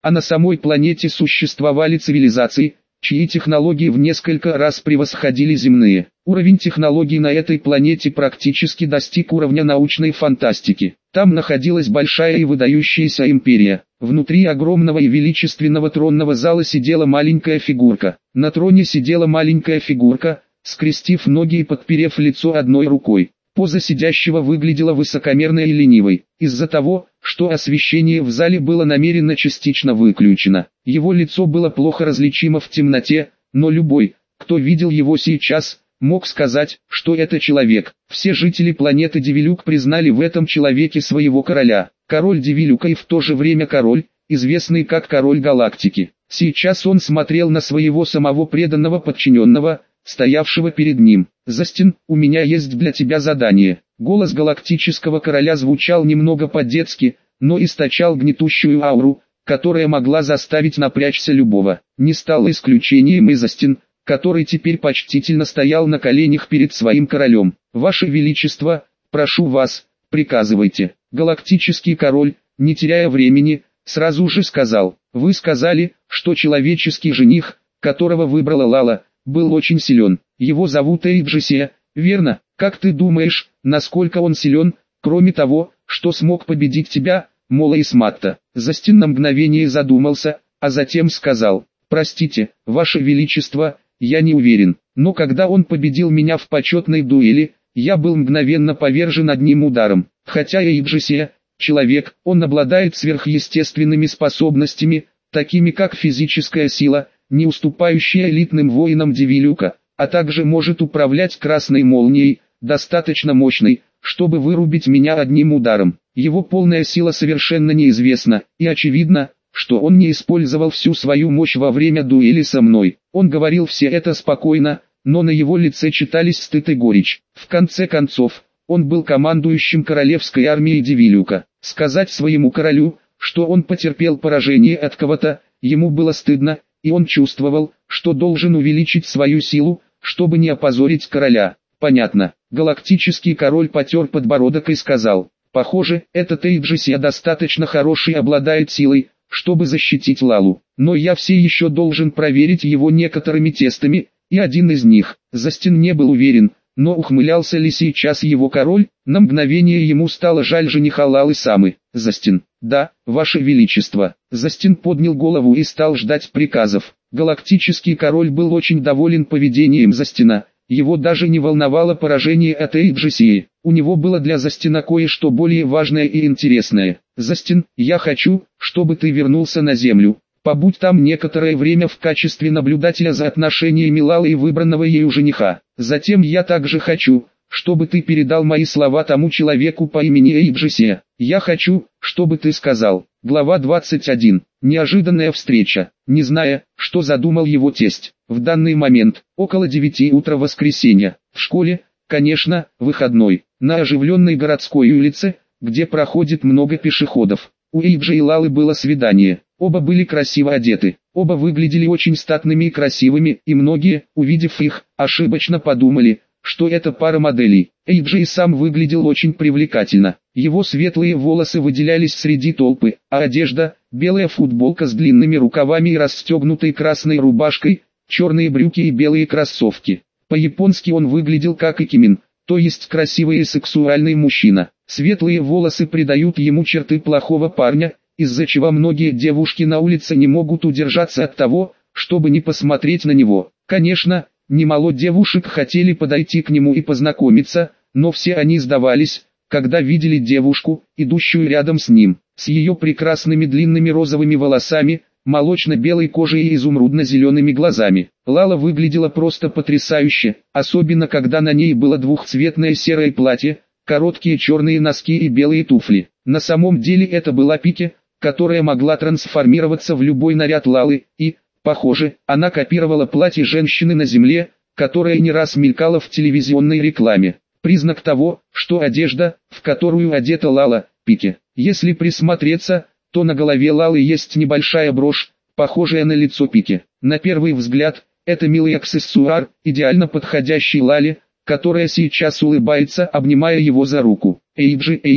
а на самой планете существовали цивилизации, чьи технологии в несколько раз превосходили земные. Уровень технологий на этой планете практически достиг уровня научной фантастики. Там находилась большая и выдающаяся империя. Внутри огромного и величественного тронного зала сидела маленькая фигурка. На троне сидела маленькая фигурка, скрестив ноги и подперев лицо одной рукой. Поза сидящего выглядела высокомерной и ленивой, из-за того, что освещение в зале было намеренно частично выключено. Его лицо было плохо различимо в темноте, но любой, кто видел его сейчас, мог сказать, что это человек. Все жители планеты Дивилюк признали в этом человеке своего короля. Король Дивилюка и в то же время король, известный как король галактики. Сейчас он смотрел на своего самого преданного подчиненного, стоявшего перед ним. «Застин, у меня есть для тебя задание». Голос галактического короля звучал немного по-детски, но источал гнетущую ауру, которая могла заставить напрячься любого. Не стало исключением и Застин, который теперь почтительно стоял на коленях перед своим королем. «Ваше Величество, прошу вас, приказывайте». Галактический король, не теряя времени, сразу же сказал: «Вы сказали, что человеческий жених, которого выбрала Лала, был очень силен. Его зовут Эйджисия, верно? Как ты думаешь, насколько он силен, кроме того, что смог победить тебя, Мола Исматта?» Застин на мгновение задумался, а затем сказал: «Простите, Ваше Величество, я не уверен, но когда он победил меня в почетной дуэли, я был мгновенно повержен одним ударом. Хотя Эйджисия – человек, он обладает сверхъестественными способностями, такими как физическая сила, не уступающая элитным воинам Дивилюка, а также может управлять красной молнией, достаточно мощной, чтобы вырубить меня одним ударом. Его полная сила совершенно неизвестна, и очевидно, что он не использовал всю свою мощь во время дуэли со мной». Он говорил все это спокойно, но на его лице читались стыд и горечь. В конце концов, он был командующим королевской армией Дивилюка. Сказать своему королю, что он потерпел поражение от кого-то, ему было стыдно, и он чувствовал, что должен увеличить свою силу, чтобы не опозорить короля. «Понятно». Галактический король потер подбородок и сказал: «Похоже, этот Эйджисия достаточно хороший и обладает силой, чтобы защитить Лалу. Но я все еще должен проверить его некоторыми тестами, и один из них». Застин не был уверен, но ухмылялся ли сейчас его король. На мгновение ему стало жаль жениха Лалы Самы. «Застин». «Да, Ваше Величество». Застин поднял голову и стал ждать приказов. Галактический король был очень доволен поведением Застина. Его даже не волновало поражение от Эйджисии. У него было для Застина кое-что более важное и интересное. «Застин, я хочу, чтобы ты вернулся на Землю. Побудь там некоторое время в качестве наблюдателя за отношениями Лалы и выбранного ею жениха. Затем я также хочу, чтобы ты передал мои слова тому человеку по имени Эйджисия. Я хочу, чтобы ты сказал». Глава 21. Неожиданная встреча. Не зная, что задумал его тесть. В данный момент, около 9 утра воскресенья, в школе, конечно, выходной, на оживленной городской улице, где проходит много пешеходов. У Эйджи и Лалы было свидание. Оба были красиво одеты, оба выглядели очень статными и красивыми, и многие, увидев их, ошибочно подумали, что это пара моделей. Эйджи сам выглядел очень привлекательно. Его светлые волосы выделялись среди толпы, а одежда, белая футболка с длинными рукавами и расстегнутой красной рубашкой, черные брюки и белые кроссовки. По-японски он выглядел как икимен, то есть красивый и сексуальный мужчина. Светлые волосы придают ему черты плохого парня, из-за чего многие девушки на улице не могут удержаться от того, чтобы не посмотреть на него. Конечно, немало девушек хотели подойти к нему и познакомиться, но все они сдавались, когда видели девушку, идущую рядом с ним, с ее прекрасными длинными розовыми волосами, молочно-белой кожей и изумрудно-зелеными глазами. Лала выглядела просто потрясающе, особенно когда на ней было двухцветное серое платье, короткие черные носки и белые туфли. На самом деле это была Пики, которая могла трансформироваться в любой наряд Лалы, и, похоже, она копировала платье женщины на земле, которое не раз мелькало в телевизионной рекламе. Признак того, что одежда, в которую одета Лала, Пики. Если присмотреться, то на голове Лалы есть небольшая брошь, похожая на лицо Пики. На первый взгляд, это милый аксессуар, идеально подходящий Лале, которая сейчас улыбается, обнимая его за руку. Эйджи,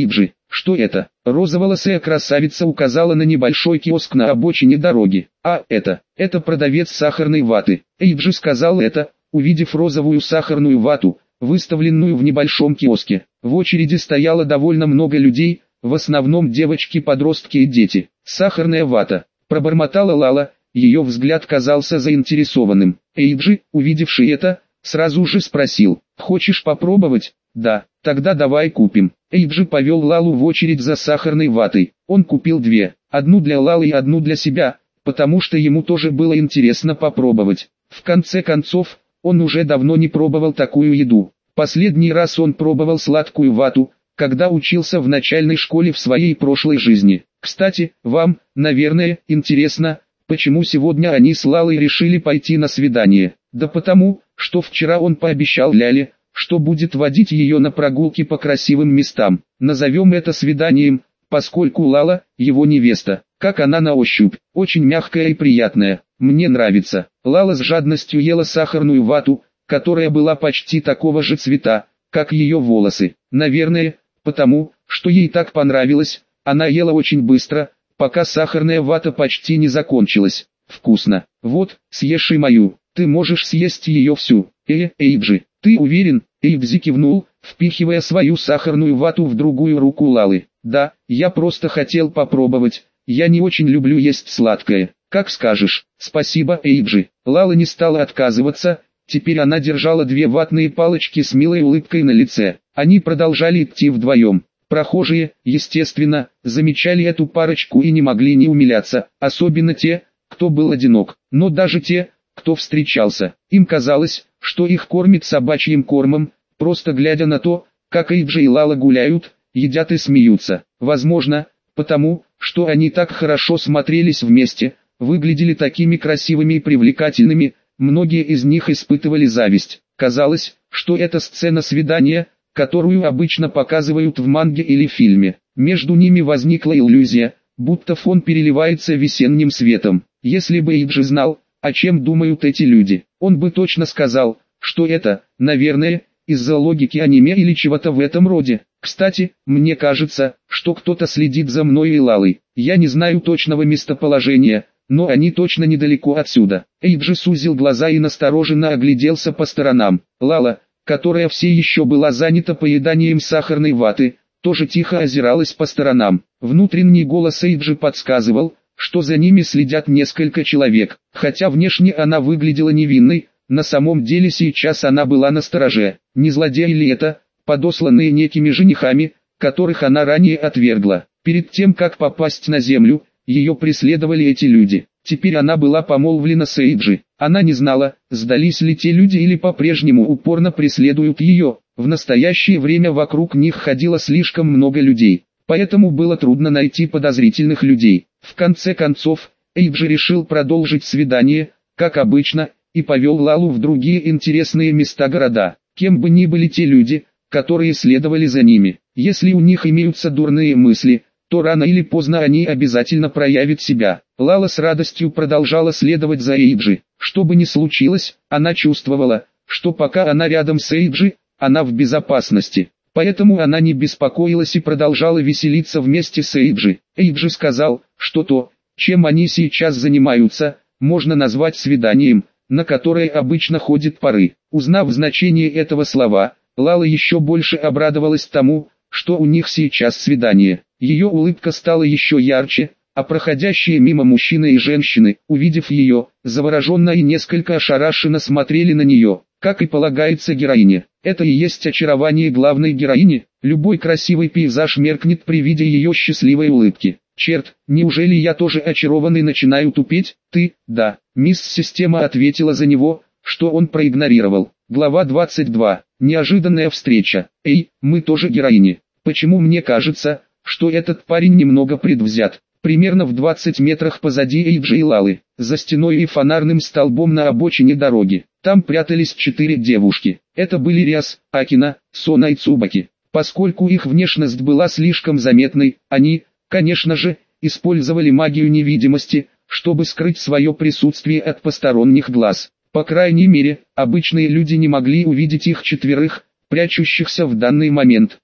что это? Розоволосая красавица указала на небольшой киоск на обочине дороги. А это продавец сахарной ваты. Эйджи сказал это, увидев розовую сахарную вату, выставленную в небольшом киоске. В очереди стояло довольно много людей, в основном девочки, подростки и дети. «Сахарная вата», пробормотала Лала, ее взгляд казался заинтересованным. Эйджи, увидевший это, сразу же спросил: «Хочешь попробовать?» «Да, тогда давай купим». Эйджи повел Лалу в очередь за сахарной ватой. Он купил две, одну для Лалы и одну для себя, потому что ему тоже было интересно попробовать. В конце концов, он уже давно не пробовал такую еду. Последний раз он пробовал сладкую вату, когда учился в начальной школе в своей прошлой жизни. Кстати, вам, наверное, интересно, почему сегодня они с Лалой решили пойти на свидание. Да потому, что вчера он пообещал Ляле, что будет водить ее на прогулки по красивым местам. Назовем это свиданием, поскольку Лала, его невеста, как она на ощупь, очень мягкая и приятная. Мне нравится. Лала с жадностью ела сахарную вату, которая была почти такого же цвета, как ее волосы. Наверное, потому, что ей так понравилось, она ела очень быстро, пока сахарная вата почти не закончилась. Вкусно. Вот, съешь и мою. Ты можешь съесть ее всю. Эйджи, ты уверен? Эйджи кивнул, впихивая свою сахарную вату в другую руку Лалы. Да, я просто хотел попробовать. Я не очень люблю есть сладкое. Как скажешь. Спасибо, Эйджи. Лала не стала отказываться. Теперь она держала две ватные палочки с милой улыбкой на лице. Они продолжали идти вдвоем. Прохожие, естественно, замечали эту парочку и не могли не умиляться, особенно те, кто был одинок. Но даже те, кто встречался, им казалось, что их кормят собачьим кормом, просто глядя на то, как Эйджи и Лала гуляют, едят и смеются. Возможно, потому, что они так хорошо смотрелись вместе, выглядели такими красивыми и привлекательными, многие из них испытывали зависть. Казалось, что это сцена свидания, которую обычно показывают в манге или фильме. Между ними возникла иллюзия, будто фон переливается весенним светом. Если бы Эйджи знал, о чем думают эти люди, он бы точно сказал, что это, наверное, из-за логики аниме или чего-то в этом роде. Кстати, мне кажется, что кто-то следит за мной и Лалой. Я не знаю точного местоположения, но они точно недалеко отсюда. Эйджи сузил глаза и настороженно огляделся по сторонам. Лала, которая все еще была занята поеданием сахарной ваты, тоже тихо озиралась по сторонам. Внутренний голос Эйджи подсказывал, что за ними следят несколько человек. Хотя внешне она выглядела невинной, на самом деле сейчас она была настороже. Не злодеи ли это, подосланные некими женихами, которых она ранее отвергла. Перед тем как попасть на землю, ее преследовали эти люди. Теперь она была помолвлена с Эйджи. Она не знала, сдались ли те люди или по-прежнему упорно преследуют ее. В настоящее время вокруг них ходило слишком много людей, поэтому было трудно найти подозрительных людей. В конце концов, Эйджи решил продолжить свидание, как обычно, и повел Лалу в другие интересные места города. Кем бы ни были те люди, которые следовали за ними, если у них имеются дурные мысли, то рано или поздно они обязательно проявят себя. Лала с радостью продолжала следовать за Эйджи. Что бы ни случилось, она чувствовала, что пока она рядом с Эйджи, она в безопасности. Поэтому она не беспокоилась и продолжала веселиться вместе с Эйджи. Эйджи сказал, что то, чем они сейчас занимаются, можно назвать свиданием, на которое обычно ходят пары. Узнав значение этого слова, Лала еще больше обрадовалась тому, что у них сейчас свидание. Ее улыбка стала еще ярче, а проходящие мимо мужчины и женщины, увидев ее, завороженно и несколько ошарашенно смотрели на нее, как и полагается героине. Это и есть очарование главной героини. Любой красивый пейзаж меркнет при виде ее счастливой улыбки. Черт, неужели я тоже очарован и начинаю тупеть? Ты, да. Мисс Система ответила за него, что он проигнорировал. Глава 22. Неожиданная встреча. Эй, мы тоже героини. Почему мне кажется, что этот парень немного предвзят? Примерно в 20 метрах позади Эйджи и Лалы, за стеной и фонарным столбом на обочине дороги, там прятались 4 девушки. Это были Риас, Акина, Сона и Цубаки. Поскольку их внешность была слишком заметной, они, конечно же, использовали магию невидимости, чтобы скрыть свое присутствие от посторонних глаз. По крайней мере, обычные люди не могли увидеть их четверых, прячущихся в данный момент.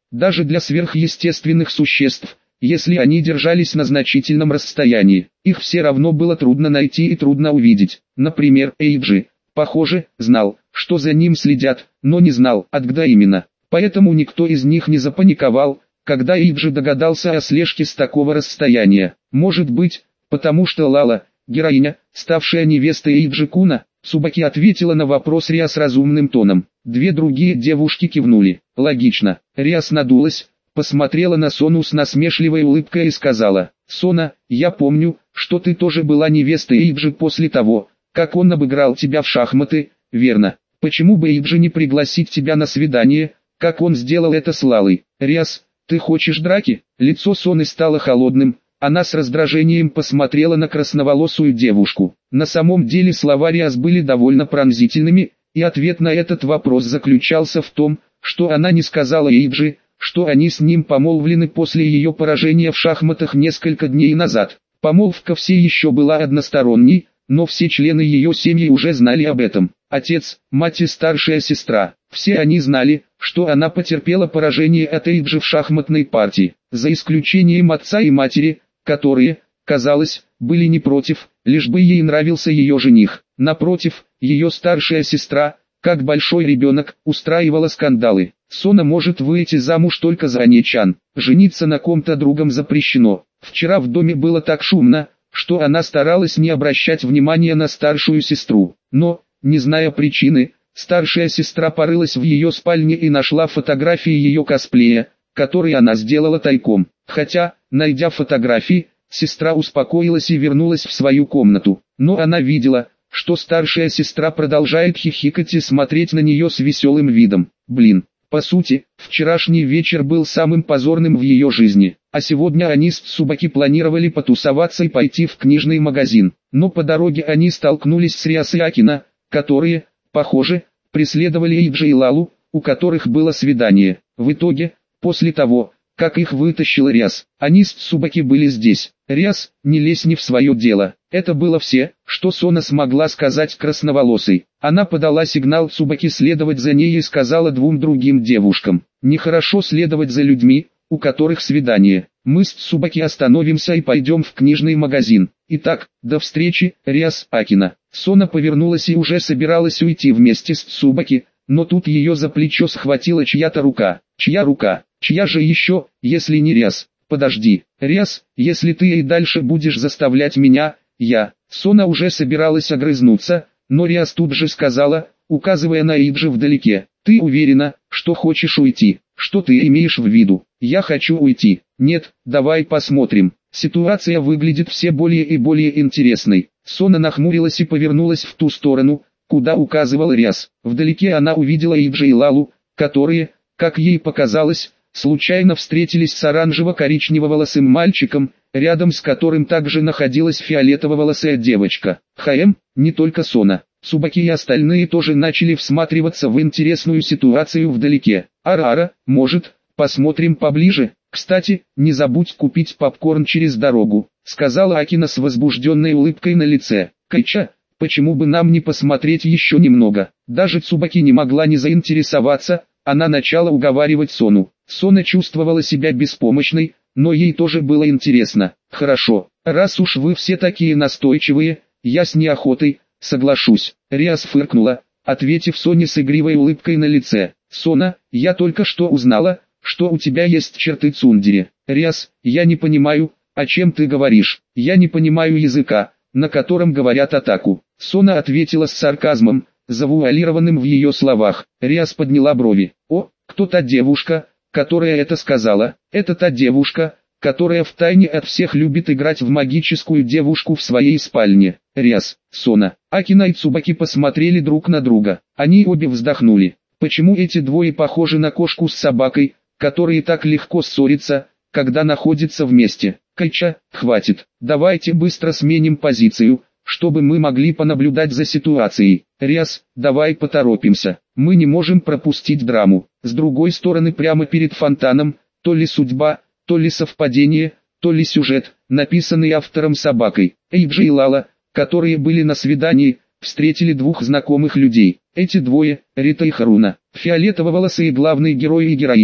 даже для сверхъестественных существ, если они держались на значительном расстоянии. Их все равно было трудно найти и трудно увидеть. Например, Эйджи, похоже, знал, что за ним следят, но не знал, откуда именно. Поэтому никто из них не запаниковал, когда Эйджи догадался о слежке с такого расстояния. Может быть, потому что Лала, героиня, ставшая невестой Эйджи Куна, Цубаки ответила на вопрос Риас разумным тоном. Две другие девушки кивнули. Логично. Риас надулась, посмотрела на Сону с насмешливой улыбкой и сказала: «Сона, я помню, что ты тоже была невестой Эйджи после того, как он обыграл тебя в шахматы, верно? Почему бы Эйджи не пригласить тебя на свидание, как он сделал это с Лалой? Риас, ты хочешь драки?» Лицо Соны стало холодным. Она с раздражением посмотрела на красноволосую девушку. На самом деле слова Риас были довольно пронзительными, и ответ на этот вопрос заключался в том, что она не сказала Эйджи, что они с ним помолвлены после ее поражения в шахматах несколько дней назад. Помолвка все еще была односторонней, но все члены ее семьи уже знали об этом. Отец, мать и старшая сестра, все они знали, что она потерпела поражение от Эйджи в шахматной партии, за исключением отца и матери, которые, казалось, были не против, лишь бы ей нравился ее жених. Напротив, ее старшая сестра, как большой ребенок, устраивала скандалы. Сона может выйти замуж только за Аничан, жениться на ком-то другом запрещено. Вчера в доме было так шумно, что она старалась не обращать внимания на старшую сестру. Но, не зная причины, старшая сестра порылась в ее спальне и нашла фотографии ее косплея, который она сделала тайком. Хотя, найдя фотографии, сестра успокоилась и вернулась в свою комнату. Но она видела, что старшая сестра продолжает хихикать и смотреть на нее с веселым видом. Блин, по сути, вчерашний вечер был самым позорным в ее жизни. А сегодня они с Цубаки планировали потусоваться и пойти в книжный магазин. Но по дороге они столкнулись с Риас и Акина, которые, похоже, преследовали Эйджи и Лалу, у которых было свидание. В итоге, после того, как их вытащила Риас, они с Цубаки были здесь. Риас, не лезь не в свое дело. Это было все, что Сона смогла сказать красноволосой. Она подала сигнал Цубаки следовать за ней и сказала двум другим девушкам: «Нехорошо следовать за людьми, у которых свидание. Мы с Цубаки остановимся и пойдем в книжный магазин. Итак, до встречи, Риас, Акина». Сона повернулась и уже собиралась уйти вместе с Цубаки, но тут ее за плечо схватила чья-то рука. Чья рука? Чья же еще, если не Риас? Подожди, Риас, если ты и дальше будешь заставлять меня, я... Сона уже собиралась огрызнуться, но Риас тут же сказала, указывая на Эйджи вдалеке: «Ты уверена, что хочешь уйти? Что ты имеешь в виду?» «Я хочу уйти». «Нет, давай посмотрим». Ситуация выглядит все более и более интересной. Сона нахмурилась и повернулась в ту сторону, куда указывал Риас. Вдалеке она увидела Эйджи и Лалу, которые, как ей показалось, случайно встретились с оранжево-коричнево-волосым мальчиком, рядом с которым также находилась фиолетово-волосая девочка. Не только Сона. Цубаки и остальные тоже начали всматриваться в интересную ситуацию вдалеке. «Ара-ара, может, посмотрим поближе? Кстати, не забудь купить попкорн через дорогу», сказала Акина с возбужденной улыбкой на лице. «Кайча, почему бы нам не посмотреть еще немного?» Даже Цубаки не могла не заинтересоваться, она начала уговаривать Сону. Сона чувствовала себя беспомощной, но ей тоже было интересно. «Хорошо, раз уж вы все такие настойчивые, я с неохотой соглашусь». Риас фыркнула, ответив Соне с игривой улыбкой на лице. «Сона, я только что узнала, что у тебя есть черты цундери». «Риас, я не понимаю, о чем ты говоришь. Я не понимаю языка, на котором говорят атаку». Сона ответила с сарказмом, завуалированным в ее словах. Риас подняла брови. «О, кто та девушка, которая это сказала?» «Это та девушка, которая втайне от всех любит играть в магическую девушку в своей спальне». Риас, Сона, Акина и Цубаки посмотрели друг на друга. Они обе вздохнули. Почему эти двое похожи на кошку с собакой, которые так легко ссорятся, когда находятся вместе? Кайча, хватит. Давайте быстро сменим позицию, чтобы мы могли понаблюдать за ситуацией. Риас, давай поторопимся. Мы не можем пропустить драму. С другой стороны, прямо перед фонтаном, то ли судьба, то ли совпадение, то ли сюжет, написанный автором собакой. Эйджи и Лала, которые были на свидании, встретили двух знакомых людей. Эти двое, Рита и Харуна, фиолетово-волосые главный герой и героиня,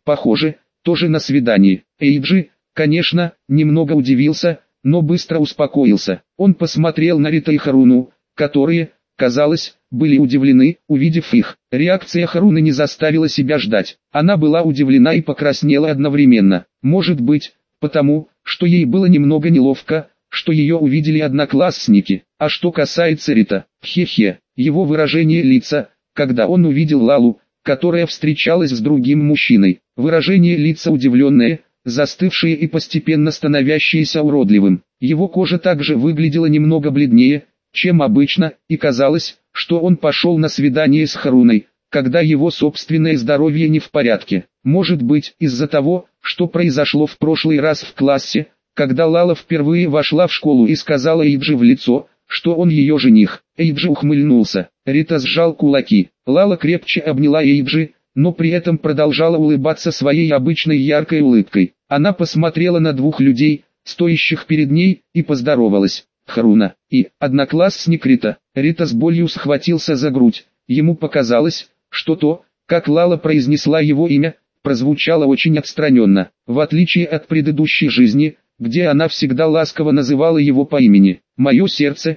похоже, тоже на свидании. Эйджи, конечно, немного удивился, но быстро успокоился. Он посмотрел на Рита и Харуну, которые, казалось, были удивлены, увидев их. Реакция Харуны не заставила себя ждать. Она была удивлена и покраснела одновременно. Может быть, потому, что ей было немного неловко, что ее увидели одноклассники. А что касается Рита, хе-хе, его выражение лица, когда он увидел Лалу, которая встречалась с другим мужчиной. Выражение лица удивленное, застывшее и постепенно становящееся уродливым. Его кожа также выглядела немного бледнее, чем обычно, и казалось, что он пошел на свидание с Харуной, когда его собственное здоровье не в порядке. Может быть, из-за того, что произошло в прошлый раз в классе, когда Лала впервые вошла в школу и сказала Эйджи в лицо, что он ее жених. Эйджи ухмыльнулся. Рита сжал кулаки. Лала крепче обняла Эйджи, но при этом продолжала улыбаться своей обычной яркой улыбкой. Она посмотрела на двух людей, стоящих перед ней, и поздоровалась. Харуна и одноклассник Рита. Рита с болью схватился за грудь. Ему показалось, что то, как Лала произнесла его имя, прозвучало очень отстраненно, в отличие от предыдущей жизни, где она всегда ласково называла его по имени. мое сердце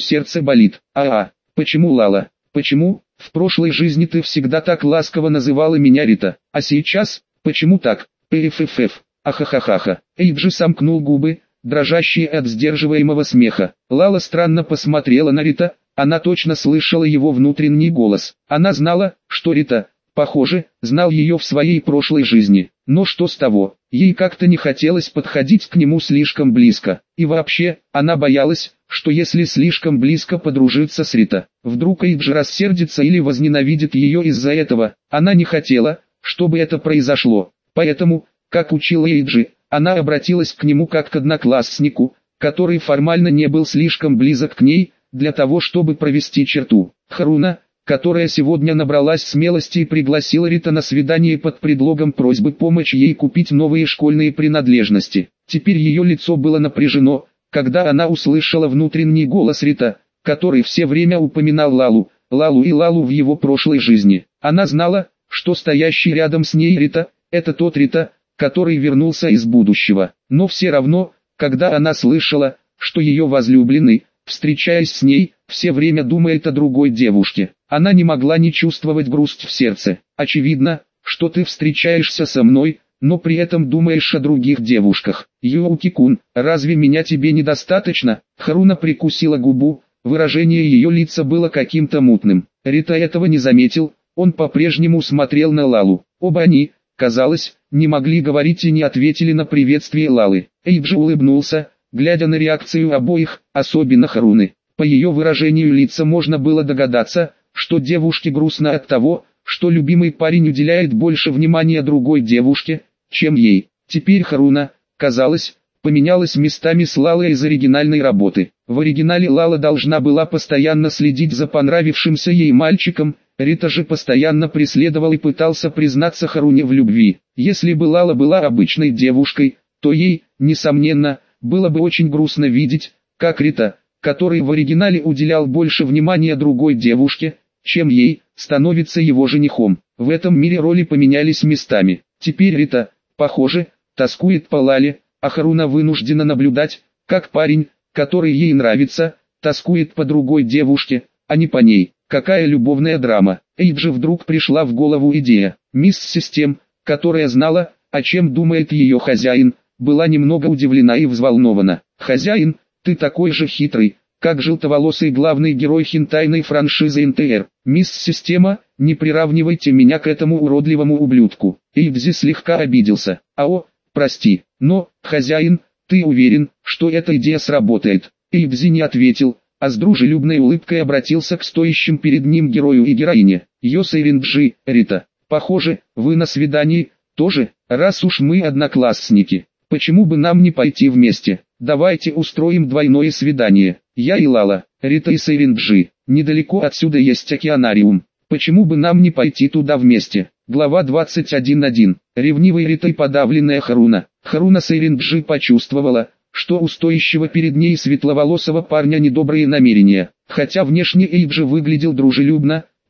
болит. Почему, Лала? Почему? В прошлой жизни ты всегда так ласково называла меня Рита, а сейчас, почему так? Пффф, ахахахаха». Эйджи сомкнул губы, дрожащие от сдерживаемого смеха. Лала странно посмотрела на Рита, она точно слышала его внутренний голос. Она знала, что Рита, похоже, знал ее в своей прошлой жизни. Но что с того? Ей как-то не хотелось подходить к нему слишком близко. И вообще, она боялась, что если слишком близко подружиться с Рита, вдруг Эйджи рассердится или возненавидит ее из-за этого. Она не хотела, чтобы это произошло. Поэтому, как учила Эйджи, она обратилась к нему как к однокласснику, который формально не был слишком близок к ней, для того чтобы провести черту. Харуна, которая сегодня набралась смелости и пригласила Рита на свидание под предлогом просьбы помочь ей купить новые школьные принадлежности. Теперь ее лицо было напряжено, когда она услышала внутренний голос Рита, который все время упоминал Лалу в его прошлой жизни. Она знала, что стоящий рядом с ней Рита, это тот Рита, который вернулся из будущего. Но все равно, когда она слышала, что ее возлюбленный, встречаясь с ней, все время думает о другой девушке, она не могла не чувствовать грусть в сердце. Очевидно, что ты встречаешься со мной, но при этом думаешь о других девушках. Юуки-кун, разве меня тебе недостаточно? Харуна прикусила губу, выражение ее лица было каким-то мутным. Рита этого не заметил, он по-прежнему смотрел на Лалу. Оба они, казалось, не могли говорить и не ответили на приветствие Лалы. Эйджи улыбнулся, глядя на реакцию обоих, особенно Харуны. По ее выражению лица можно было догадаться, что девушке грустно от того, что любимый парень уделяет больше внимания другой девушке, чем ей. Теперь Харуна, казалось, поменялась местами с Лалой из оригинальной работы. В оригинале Лала должна была постоянно следить за понравившимся ей мальчиком, Рита же постоянно преследовал и пытался признаться Харуне в любви. Если бы Лала была обычной девушкой, то ей, несомненно, было бы очень грустно видеть, как Рита, который в оригинале уделял больше внимания другой девушке, чем ей, становится его женихом. В этом мире роли поменялись местами. Теперь Рита, похоже, тоскует по Лале, а Харуна вынуждена наблюдать, как парень, который ей нравится, тоскует по другой девушке, а не по ней. Какая любовная драма. Эйджи вдруг пришла в голову идея. Мисс Систем, которая знала, о чем думает ее хозяин, была немного удивлена и взволнована. «Хозяин, ты такой же хитрый, как желтоволосый главный герой хентайной франшизы НТР. Мисс Система, не приравнивайте меня к этому уродливому ублюдку». Эйджи слегка обиделся. Прости, но, хозяин, ты уверен, что эта идея сработает?» Эйджи не ответил, а с дружелюбной улыбкой обратился к стоящим перед ним герою и героине. «Йосейринджи, Рита, похоже, вы на свидании, тоже, раз уж мы одноклассники. Почему бы нам не пойти вместе? Давайте устроим двойное свидание. Я и Лала, Рита и Сейринджи. Недалеко отсюда есть океанариум. Почему бы нам не пойти туда вместе?» Глава 21.1. Ревнивый Рита и подавленная Харуна. Харуна Сейринджи почувствовала, что у стоящего перед ней светловолосого парня недобрые намерения. Хотя внешне Эйджи выглядел дружелюбно,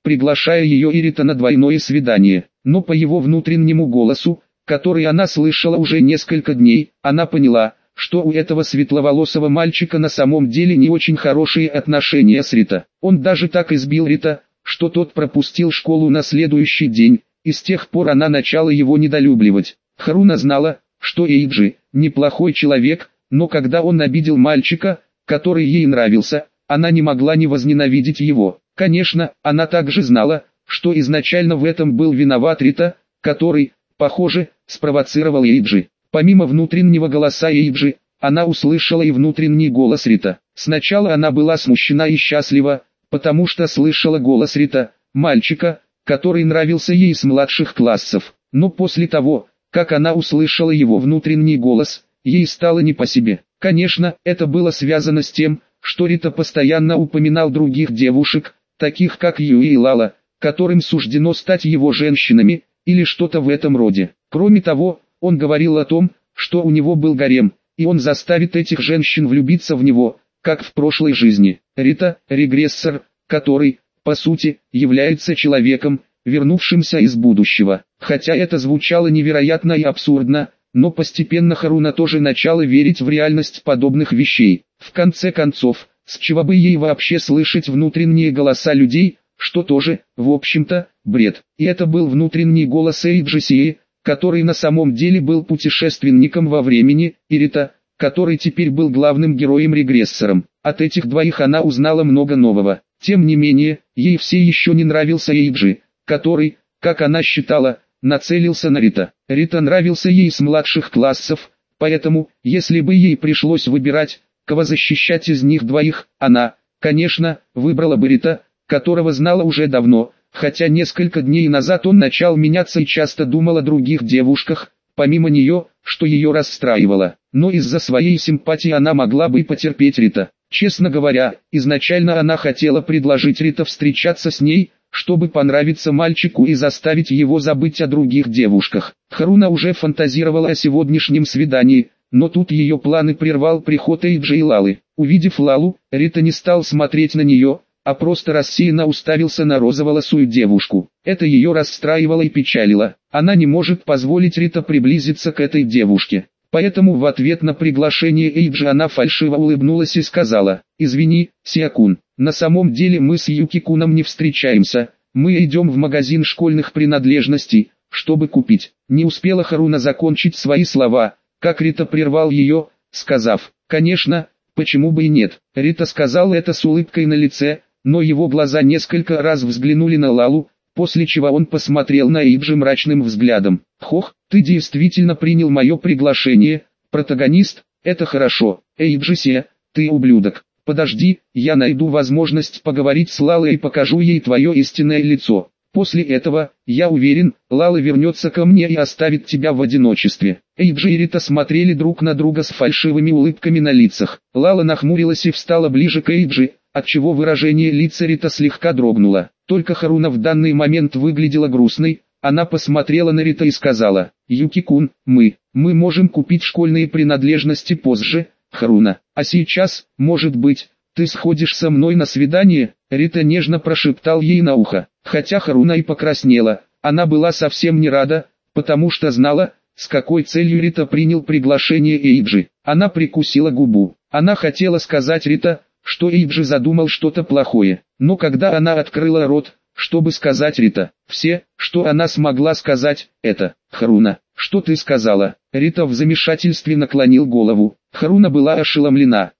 приглашая ее и Рита на двойное свидание. Но по его внутреннему голосу, который она слышала уже несколько дней, она поняла, что у этого светловолосого мальчика на самом деле не очень хорошие отношения с Рита. Он даже так избил Рита, что тот пропустил школу на следующий день, и с тех пор она начала его недолюбливать. Харуна знала, что Эйджи неплохой человек, но когда он обидел мальчика, который ей нравился, она не могла не возненавидеть его. Конечно, она также знала, что изначально в этом был виноват Рита, который, похоже, спровоцировал Эйджи. Помимо внутреннего голоса Эйджи, она услышала и внутренний голос Рита. Сначала она была смущена и счастлива, потому что слышала голос Рита, мальчика, который нравился ей с младших классов. Но после того, как она услышала его внутренний голос, ей стало не по себе. Конечно, это было связано с тем, что Рита постоянно упоминал других девушек, таких как Юи и Лала, которым суждено стать его женщинами, или что-то в этом роде. Кроме того, он говорил о том, что у него был гарем, и он заставит этих женщин влюбиться в него, как в прошлой жизни. Рита – регрессор, который, по сути, является человеком, вернувшимся из будущего. Хотя это звучало невероятно и абсурдно, но постепенно Харуна тоже начала верить в реальность подобных вещей. В конце концов, с чего бы ей вообще слышать внутренние голоса людей, что тоже, в общем-то, бред. И это был внутренний голос Эйджи, который на самом деле был путешественником во времени, и Рита, который теперь был главным героем-регрессором. От этих двоих она узнала много нового. Тем не менее, ей все еще не нравился Эйджи, который, как она считала, нацелился на Рита. Рита нравился ей с младших классов, поэтому, если бы ей пришлось выбирать, кого защищать из них двоих, она, конечно, выбрала бы Рита, которого знала уже давно, хотя несколько дней назад он начал меняться и часто думал о других девушках, помимо нее, что ее расстраивало. Но из-за своей симпатии она могла бы потерпеть Рита. Честно говоря, изначально она хотела предложить Рита встречаться с ней, чтобы понравиться мальчику и заставить его забыть о других девушках. Харуна уже фантазировала о сегодняшнем свидании, но тут ее планы прервал приход Эйджи и Лалы. Увидев Лалу, Рита не стал смотреть на нее, а просто рассеянно уставился на розоволосую девушку. Это ее расстраивало и печалило. Она не может позволить Рита приблизиться к этой девушке. Поэтому в ответ на приглашение Эйджи она фальшиво улыбнулась и сказала: «Извини, Сиакун, на самом деле мы с Юки-куном не встречаемся, мы идем в магазин школьных принадлежностей, чтобы купить». Не успела Харуна закончить свои слова, как Рита прервал ее, сказав: «Конечно, почему бы и нет». Рита сказал это с улыбкой на лице, но его глаза несколько раз взглянули на Лалу, после чего он посмотрел на Эйджи мрачным взглядом. «Хох, ты действительно принял мое приглашение, протагонист, это хорошо. Эйджи, ты ублюдок. Подожди, я найду возможность поговорить с Лалой и покажу ей твое истинное лицо. После этого, я уверен, Лала вернется ко мне и оставит тебя в одиночестве». Эйджи и Рита смотрели друг на друга с фальшивыми улыбками на лицах. Лала нахмурилась и встала ближе к Эйджи, отчего выражение лица Рита слегка дрогнуло. Только Харуна в данный момент выглядела грустной. Она посмотрела на Рита и сказала: «Юки-кун, мы можем купить школьные принадлежности позже, Харуна. А сейчас, может быть, ты сходишь со мной на свидание?» Рита нежно прошептал ей на ухо. Хотя Харуна и покраснела, она была совсем не рада, потому что знала, с какой целью Рита принял приглашение Эйджи. Она прикусила губу. Она хотела сказать Рита, что Эйджи задумал что-то плохое. Но когда она открыла рот, чтобы сказать Рита, все, что она смогла сказать, это: «Харуна, что ты сказала?» Рита в замешательстве наклонил голову. Харуна была ошеломлена.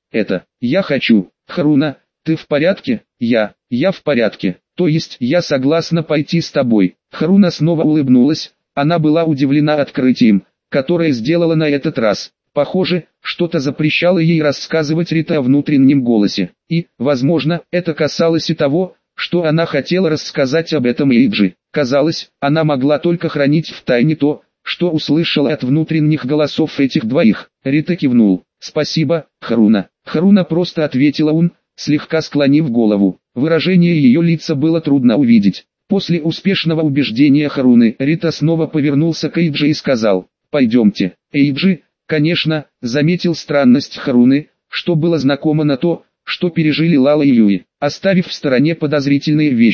Я хочу». «Харуна, ты в порядке?» Я в порядке. То есть я согласна пойти с тобой». Харуна снова улыбнулась. Она была удивлена открытием, которое сделала на этот раз. Похоже, что-то запрещало ей рассказывать Рита о внутреннем голосе. И, возможно, это касалось и того, что она хотела рассказать об этом Эйджи. Казалось, она могла только хранить в тайне то, что услышала от внутренних голосов этих двоих. Рита кивнул. «Спасибо, Харуна». Харуна просто ответила он, слегка склонив голову. Выражение ее лица было трудно увидеть. После успешного убеждения Харуны, Рита снова повернулся к Эйджи и сказал: «Пойдемте». Эйджи, конечно, заметил странность Харуны, что было знакомо на то, что пережили Лала и Юи. Оставив в стороне подозрительные вещи,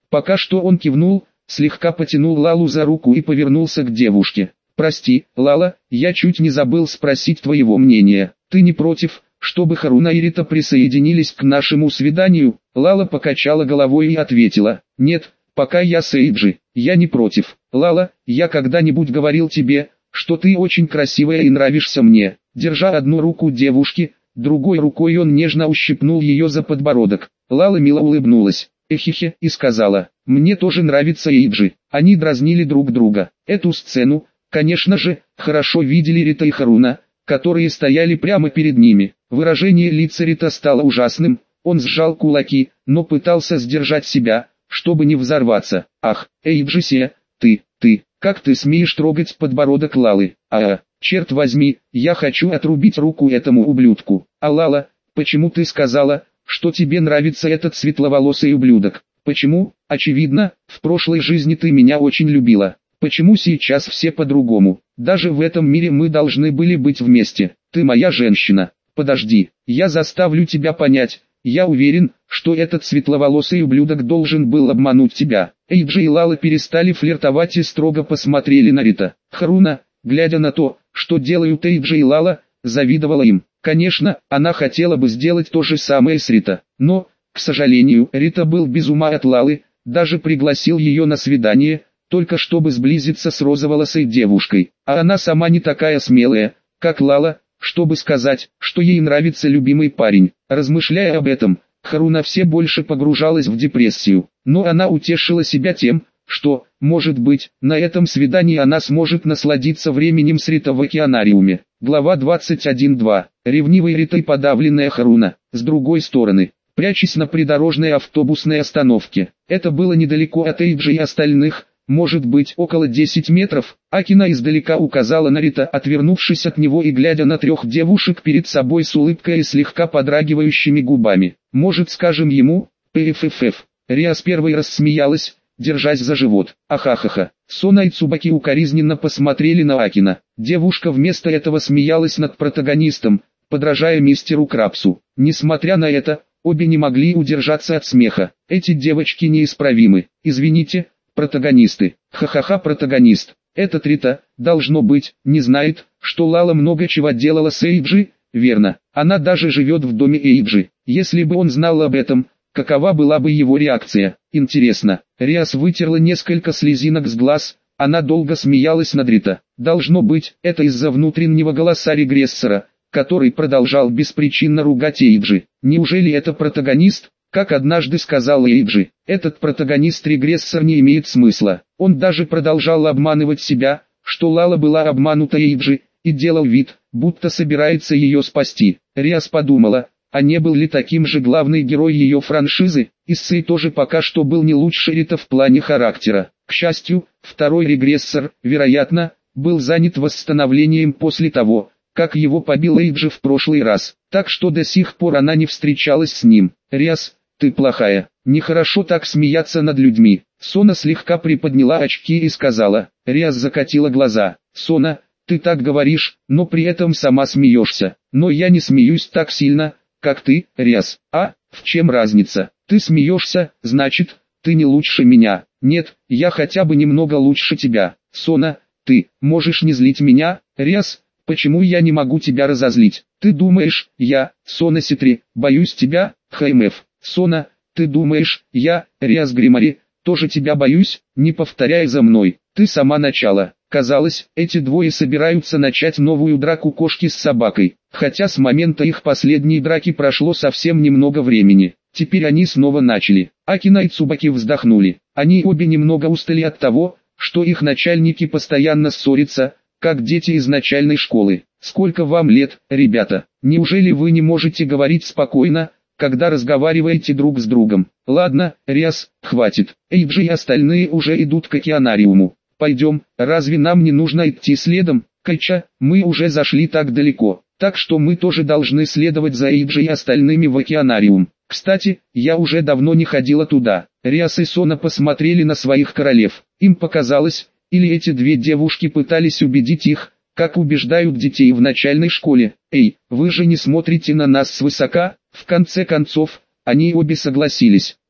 Пока что он кивнул, слегка потянул Лалу за руку и повернулся к девушке. «Прости, Лала, я чуть не забыл спросить твоего мнения. Ты не против, чтобы Харуна и Рита присоединились к нашему свиданию?» Лала покачала головой и ответила: «Нет, пока я с Эйджи, я не против. Лала, я когда-нибудь говорил тебе, что ты очень красивая и нравишься мне?» Держа одну руку девушки, другой рукой он нежно ущипнул ее за подбородок. Лала мило улыбнулась, эхихе, и сказала: «Мне тоже нравится Эйджи». Они дразнили друг друга. Эту сцену, конечно же, хорошо видели Рита и Харуна, которые стояли прямо перед ними. Выражение лица Рита стало ужасным, он сжал кулаки, но пытался сдержать себя, чтобы не взорваться. «Ах, Эйджи-се, ты, как ты смеешь трогать подбородок Лалы? Черт возьми, я хочу отрубить руку этому ублюдку». «А Лала, почему ты сказала, что тебе нравится этот светловолосый ублюдок? Почему? Очевидно, в прошлой жизни ты меня очень любила. Почему сейчас все по-другому? Даже в этом мире мы должны были быть вместе. Ты моя женщина. Подожди, я заставлю тебя понять. Я уверен, что этот светловолосый ублюдок должен был обмануть тебя». Эйджи и Лала перестали флиртовать и строго посмотрели на Рита. Харуна, глядя на то, что делают Эйджи и Лала, завидовала им. Конечно, она хотела бы сделать то же самое с Рита, но, к сожалению, Рита был без ума от Лалы, даже пригласил ее на свидание, только чтобы сблизиться с розоволосой девушкой. А она сама не такая смелая, как Лала, чтобы сказать, что ей нравится любимый парень. Размышляя об этом, Харуна все больше погружалась в депрессию, но она утешила себя тем, что, может быть, на этом свидании она сможет насладиться временем с Рита в океанариуме. Глава 21.2. Ревнивый Рита и подавленная Харуна. С другой стороны, прячась на придорожной автобусной остановке, это было недалеко от Эйджи и остальных, может быть около 10 метров, Акина издалека указала на Рита, отвернувшись от него и глядя на трех девушек перед собой с улыбкой и слегка подрагивающими губами. «Может, скажем ему, пффф». Риас первой рассмеялась, держась за живот. «Ахахаха». Сона и Цубаки укоризненно посмотрели на Акина. Девушка вместо этого смеялась над протагонистом, подражая мистеру Крабсу. Несмотря на это, обе не могли удержаться от смеха. Эти девочки неисправимы. «Извините, протагонисты». Ха-ха-ха, протагонист. Этот Рита, должно быть, не знает, что Лала много чего делала с Эйджи, верно? Она даже живет в доме Эйджи. Если бы он знал об этом, какова была бы его реакция? Интересно. Риас вытерла несколько слезинок с глаз, она долго смеялась над Рита. Должно быть, это из-за внутреннего голоса регрессора, который продолжал беспричинно ругать Эйджи. Неужели это протагонист? Как однажды сказал Эйджи, этот протагонист-регрессор не имеет смысла. Он даже продолжал обманывать себя, что Лала была обманута Эйджи, и делал вид, будто собирается ее спасти. Риас подумала, а не был ли таким же главный герой ее франшизы? Issei тоже пока что был не лучше Рита в плане характера. К счастью, второй регрессор, вероятно, был занят восстановлением после того, как его побил Эйджи в прошлый раз, так что до сих пор она не встречалась с ним. «Риас, ты плохая, нехорошо так смеяться над людьми». Сона слегка приподняла очки и сказала. Риас закатила глаза. «Сона, ты так говоришь, но при этом сама смеешься. Но я не смеюсь так сильно, как ты, Риас. А, в чем разница? Ты смеешься, значит, ты не лучше меня. Нет, я хотя бы немного лучше тебя. Сона, ты можешь не злить меня, Риас? Почему я не могу тебя разозлить? Ты думаешь, я, Сона Ситри, боюсь тебя, ХМФ. Сона, ты думаешь, я, Риас Гримари, тоже тебя боюсь? Не повторяй за мной, ты сама начало». Казалось, эти двое собираются начать новую драку кошки с собакой, хотя с момента их последней драки прошло совсем немного времени. Теперь они снова начали. Акина и Цубаки вздохнули. Они обе немного устали от того, что их начальники постоянно ссорятся, как дети из начальной школы. «Сколько вам лет, ребята? Неужели вы не можете говорить спокойно, когда разговариваете друг с другом?» «Ладно, Риас, хватит. Эйджи и остальные уже идут к океанариуму. Пойдем, разве нам не нужно идти следом? Кайча, мы уже зашли так далеко, так что мы тоже должны следовать за Эйджи и остальными в океанариум. Кстати, я уже давно не ходила туда». Риас и Сона посмотрели на своих королев. Им показалось, или эти две девушки пытались убедить их, как убеждают детей в начальной школе. «Эй, вы же не смотрите на нас свысока?» В конце концов, они обе согласились.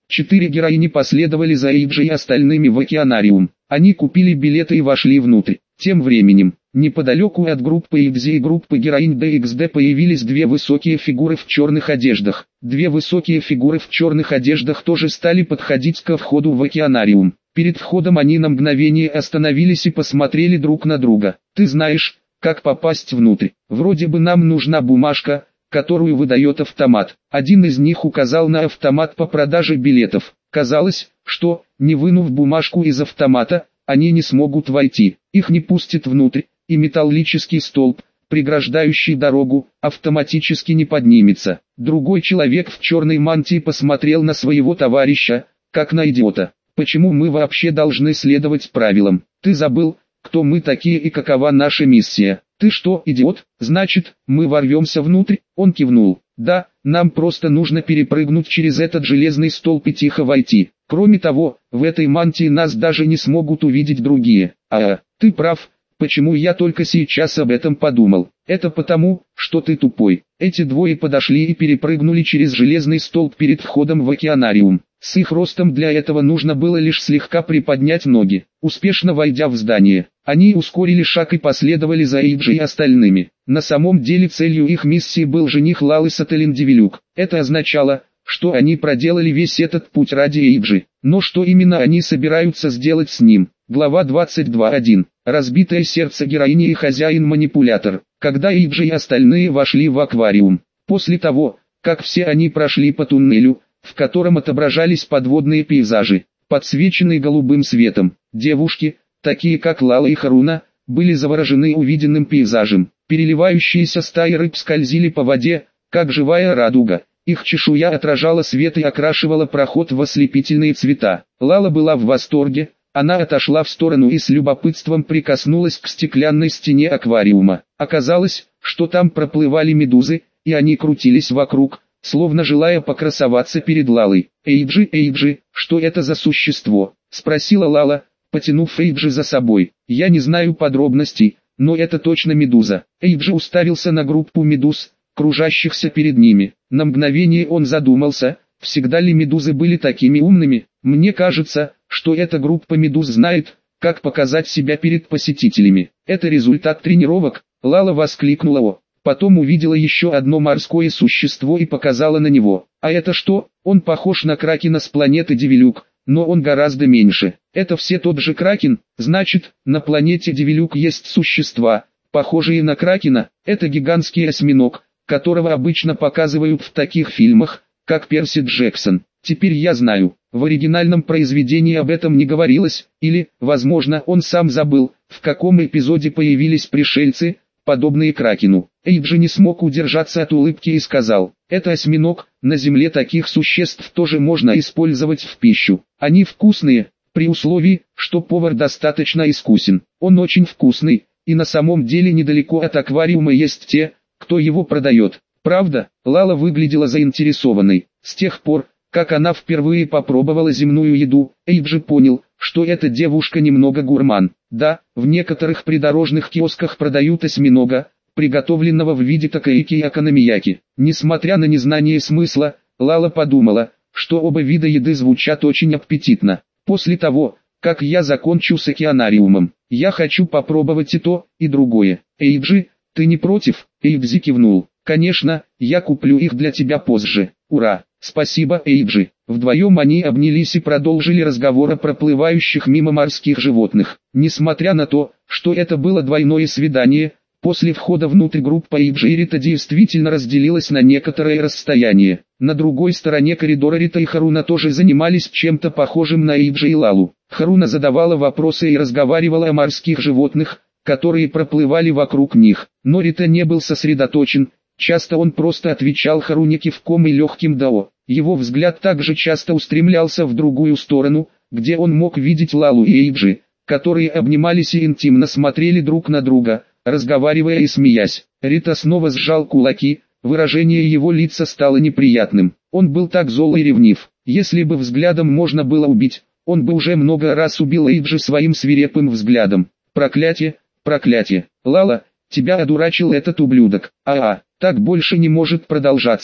4 героини последовали за Эйджи и остальными в океанариум. Они купили билеты и вошли внутрь. Тем временем, неподалеку от группы Игзи и группы героинь DXD появились две высокие фигуры в черных одеждах. Две высокие фигуры в черных одеждах тоже стали подходить ко входу в океанариум. Перед входом они на мгновение остановились и посмотрели друг на друга. «Ты знаешь, как попасть внутрь? Вроде бы нам нужна бумажка, которую выдает автомат». Один из них указал на автомат по продаже билетов. Казалось, что, не вынув бумажку из автомата, они не смогут войти. Их не пустят внутрь, и металлический столб, преграждающий дорогу, автоматически не поднимется. Другой человек в черной мантии посмотрел на своего товарища, как на идиота. «Почему мы вообще должны следовать правилам? Ты забыл, кто мы такие и какова наша миссия?» «Ты что, идиот? Значит, мы ворвемся внутрь?» Он кивнул. «Да, нам просто нужно перепрыгнуть через этот железный столб и тихо войти. Кроме того, в этой мантии нас даже не смогут увидеть другие». Ты прав. Почему я только сейчас об этом подумал? Это потому, что ты тупой». Эти двое подошли и перепрыгнули через железный столб перед входом в океанариум. С их ростом для этого нужно было лишь слегка приподнять ноги. Успешно войдя в здание, они ускорили шаг и последовали за Эйджи и остальными. На самом деле целью их миссии был жених Лалы Сателин Девилюк. Это означало, что они проделали весь этот путь ради Эйджи. Но что именно они собираются сделать с ним? Глава 22.1. Разбитое сердце героини и хозяин-манипулятор. Когда Эйджи и остальные вошли в аквариум, после того, как все они прошли по туннелю, в котором отображались подводные пейзажи, подсвеченные голубым светом, девушки, такие как Лала и Харуна, были заворожены увиденным пейзажем. Переливающиеся стаи рыб скользили по воде, как живая радуга. Их чешуя отражала свет и окрашивала проход в ослепительные цвета. Лала была в восторге. Она отошла в сторону и с любопытством прикоснулась к стеклянной стене аквариума. Оказалось, что там проплывали медузы, и они крутились вокруг, словно желая покрасоваться перед Лалой. Эйджи, что это за существо?» — спросила Лала, потянув Эйджи за собой. «Я не знаю подробностей, но это точно медуза». Эйджи уставился на группу медуз, кружащихся перед ними. На мгновение он задумался, всегда ли медузы были такими умными. «Мне кажется, что эта группа медуз знает, как показать себя перед посетителями. Это результат тренировок». Лала воскликнула. Потом увидела еще одно морское существо и показала на него. «А это что?» «Он похож на кракена с планеты Девилюк, но он гораздо меньше». «Это все тот же кракен? Значит, на планете Девилюк есть существа, похожие на кракена?» «Это гигантский осьминог, которого обычно показывают в таких фильмах, как Перси Джексон. Теперь я знаю, в оригинальном произведении об этом не говорилось, или, возможно, он сам забыл, в каком эпизоде появились пришельцы, подобные кракену». Эйджи не смог удержаться от улыбки и сказал: «Это осьминог, на Земле таких существ тоже можно использовать в пищу. Они вкусные, при условии, что повар достаточно искусен. Он очень вкусный, и на самом деле недалеко от аквариума есть те, кто его продает». «Правда?» Лала выглядела заинтересованной. С тех пор, как она впервые попробовала земную еду, Эйджи понял, что эта девушка немного гурман. Да, в некоторых придорожных киосках продают осьминога, приготовленного в виде такаики и окономияки. Несмотря на незнание смысла, Лала подумала, что оба вида еды звучат очень аппетитно. «После того, как я закончу с океанариумом, я хочу попробовать и то, и другое. Эйджи, ты не против?» Эйджи кивнул. «Конечно, я куплю их для тебя позже. Ура!» «Спасибо, Эйджи». Вдвоем они обнялись и продолжили разговор о проплывающих мимо морских животных. Несмотря на то, что это было двойное свидание, после входа внутрь группа Эйджи и Рита действительно разделилась на некоторое расстояние. На другой стороне коридора Рита и Харуна тоже занимались чем-то похожим на Эйджи и Лалу. Харуна задавала вопросы и разговаривала о морских животных, которые проплывали вокруг них. Но Рита не был сосредоточен. Часто он просто отвечал Харуне кивком и легким «дао». Его взгляд также часто устремлялся в другую сторону, где он мог видеть Лалу и Эйджи, которые обнимались и интимно смотрели друг на друга, разговаривая и смеясь. Рита снова сжал кулаки, выражение его лица стало неприятным. Он был так зол и ревнив. Если бы взглядом можно было убить, он бы уже много раз убил Эйджи своим свирепым взглядом. «Проклятие, проклятие! Лала, тебя одурачил этот ублюдок. Так больше не может продолжаться.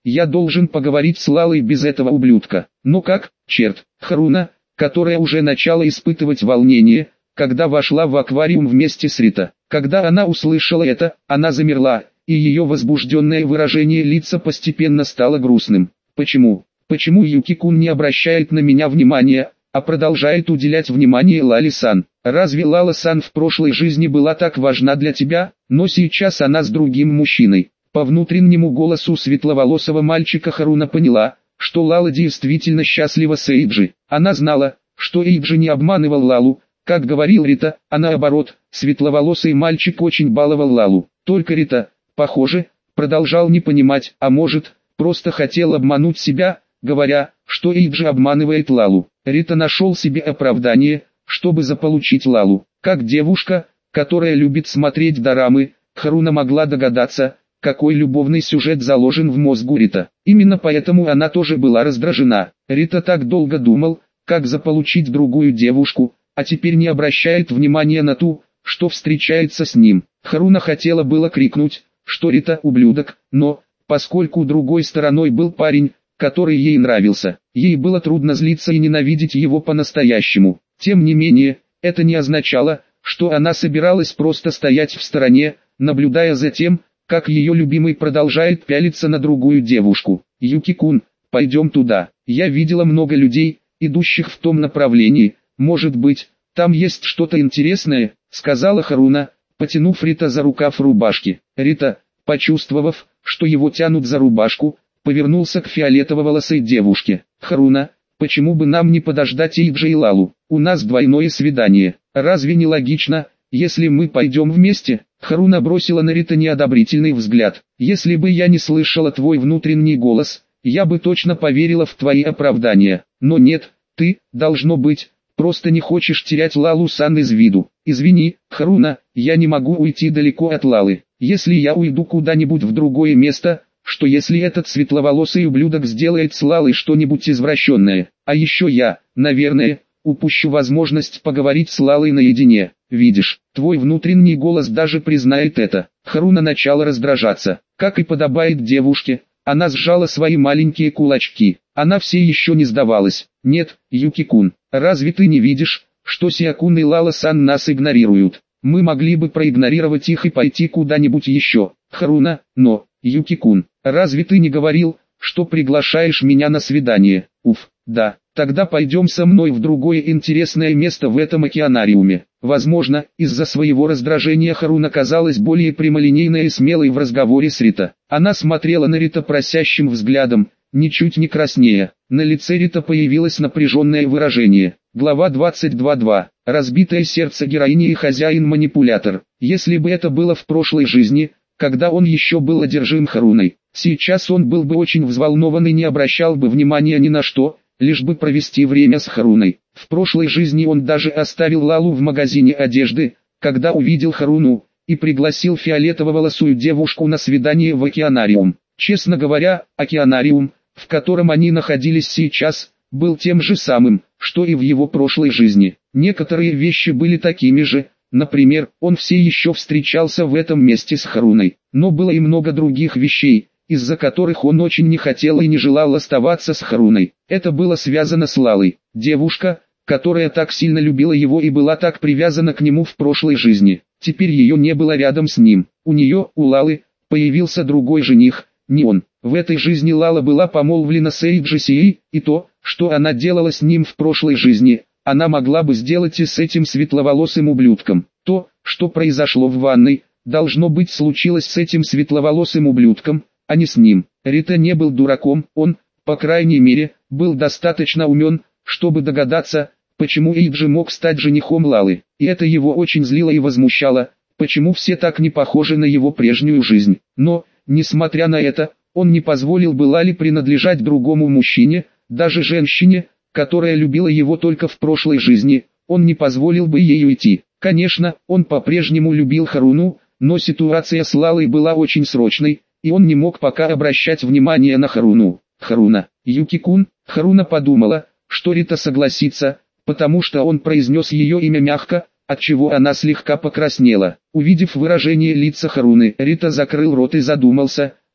я должен поговорить с Лалой без этого ублюдка. Но как, черт, Харуна, которая уже начала испытывать волнение, когда вошла в аквариум вместе с Рита. Когда она услышала это, она замерла, и ее возбужденное выражение лица постепенно стало грустным. Почему? Почему Юки-кун не обращает на меня внимания, а продолжает уделять внимание Лали-сан? Разве Лала-сан в прошлой жизни была так важна для тебя, но сейчас она с другим мужчиной? По внутреннему голосу светловолосого мальчика Харуна поняла, что Лала действительно счастлива с Эйджи. Она знала, что Эйджи не обманывал Лалу, как говорил Рита, а наоборот, светловолосый мальчик очень баловал Лалу. Только Рита, похоже, продолжал не понимать, а может, просто хотел обмануть себя, говоря, что Эйджи обманывает Лалу. Рита нашел себе оправдание, чтобы заполучить Лалу. Как девушка, которая любит смотреть дорамы, Харуна могла догадаться, какой любовный сюжет заложен в мозгу Рита. Именно поэтому она тоже была раздражена. Рита так долго думал, как заполучить другую девушку, а теперь не обращает внимания на ту, что встречается с ним. Харуна хотела было крикнуть, что Рита ублюдок, но, поскольку другой стороной был парень, который ей нравился, ей было трудно злиться и ненавидеть его по-настоящему. Тем не менее, это не означало, что она собиралась просто стоять в стороне, наблюдая за тем, как ее любимый продолжает пялиться на другую девушку. «Юки-кун, пойдем туда. Я видела много людей, идущих в том направлении. Может быть, там есть что-то интересное», — сказала Харуна, потянув Рита за рукав рубашки. Рита, почувствовав, что его тянут за рубашку, повернулся к фиолетово-волосой девушке. «Харуна, почему бы нам не подождать Эйджи и Лалу? У нас двойное свидание. Разве не логично, если мы пойдем вместе?» Харуна бросила на Рита неодобрительный взгляд. «Если бы я не слышала твой внутренний голос, я бы точно поверила в твои оправдания. Но нет, ты, должно быть, просто не хочешь терять Лалу-сан из виду. Извини, Харуна, я не могу уйти далеко от Лалы. Если я уйду куда-нибудь в другое место, что если этот светловолосый ублюдок сделает с Лалой что-нибудь извращенное? А еще я, наверное, упущу возможность поговорить с Лалой наедине. Видишь, твой внутренний голос даже признает это». Харуна начала раздражаться. Как и подобает девушке, она сжала свои маленькие кулачки. Она все еще не сдавалась. «Нет, Юки-кун, разве ты не видишь, что Сиакун и Лала-сан нас игнорируют? Мы могли бы проигнорировать их и пойти куда-нибудь еще». Харуна, но, Юки-кун, разве ты не говорил, что приглашаешь меня на свидание? Уф, да. Тогда пойдем со мной в другое интересное место в этом океанариуме. Возможно, из-за своего раздражения Харуна казалась более прямолинейной и смелой в разговоре с Рита. Она смотрела на Рита просящим взглядом, ничуть не краснея. На лице Рита появилось напряженное выражение. Глава 22.2. Разбитое сердце героини и хозяин-манипулятор. Если бы это было в прошлой жизни, когда он еще был одержим Харуной, сейчас он был бы очень взволнован и не обращал бы внимания ни на что, лишь бы провести время с Харуной. В прошлой жизни он даже оставил Лалу в магазине одежды, когда увидел Харуну, и пригласил фиолетово-волосую девушку на свидание в океанариум. Честно говоря, океанариум, в котором они находились сейчас, был тем же самым, что и в его прошлой жизни. Некоторые вещи были такими же, например, он все еще встречался в этом месте с Харуной, но было и много других вещей, из-за которых он очень не хотел и не желал оставаться с Харуной. Это было связано с Лалой, девушка, которая так сильно любила его и была так привязана к нему в прошлой жизни. Теперь ее не было рядом с ним. У нее, у Лалы, появился другой жених, не он. В этой жизни Лала была помолвлена с Эйджи Сией, и то, что она делала с ним в прошлой жизни, она могла бы сделать и с этим светловолосым ублюдком. То, что произошло в ванной, должно быть случилось с этим светловолосым ублюдком, а не с ним. Рита не был дураком, он, по крайней мере, был достаточно умен, чтобы догадаться, почему Эйджи мог стать женихом Лалы. И это его очень злило и возмущало, почему все так не похожи на его прежнюю жизнь. Но, несмотря на это, он не позволил бы Лале принадлежать другому мужчине, даже женщине, которая любила его только в прошлой жизни, он не позволил бы ей уйти. Конечно, он по-прежнему любил Харуну, но ситуация с Лалой была очень срочной, и он не мог пока обращать внимание на Харуну. Харуна, Юки-кун. Харуна подумала, что Рита согласится, потому что он произнес ее имя мягко, отчего она слегка покраснела. Увидев выражение лица Харуны, Рита закрыл рот и задумался,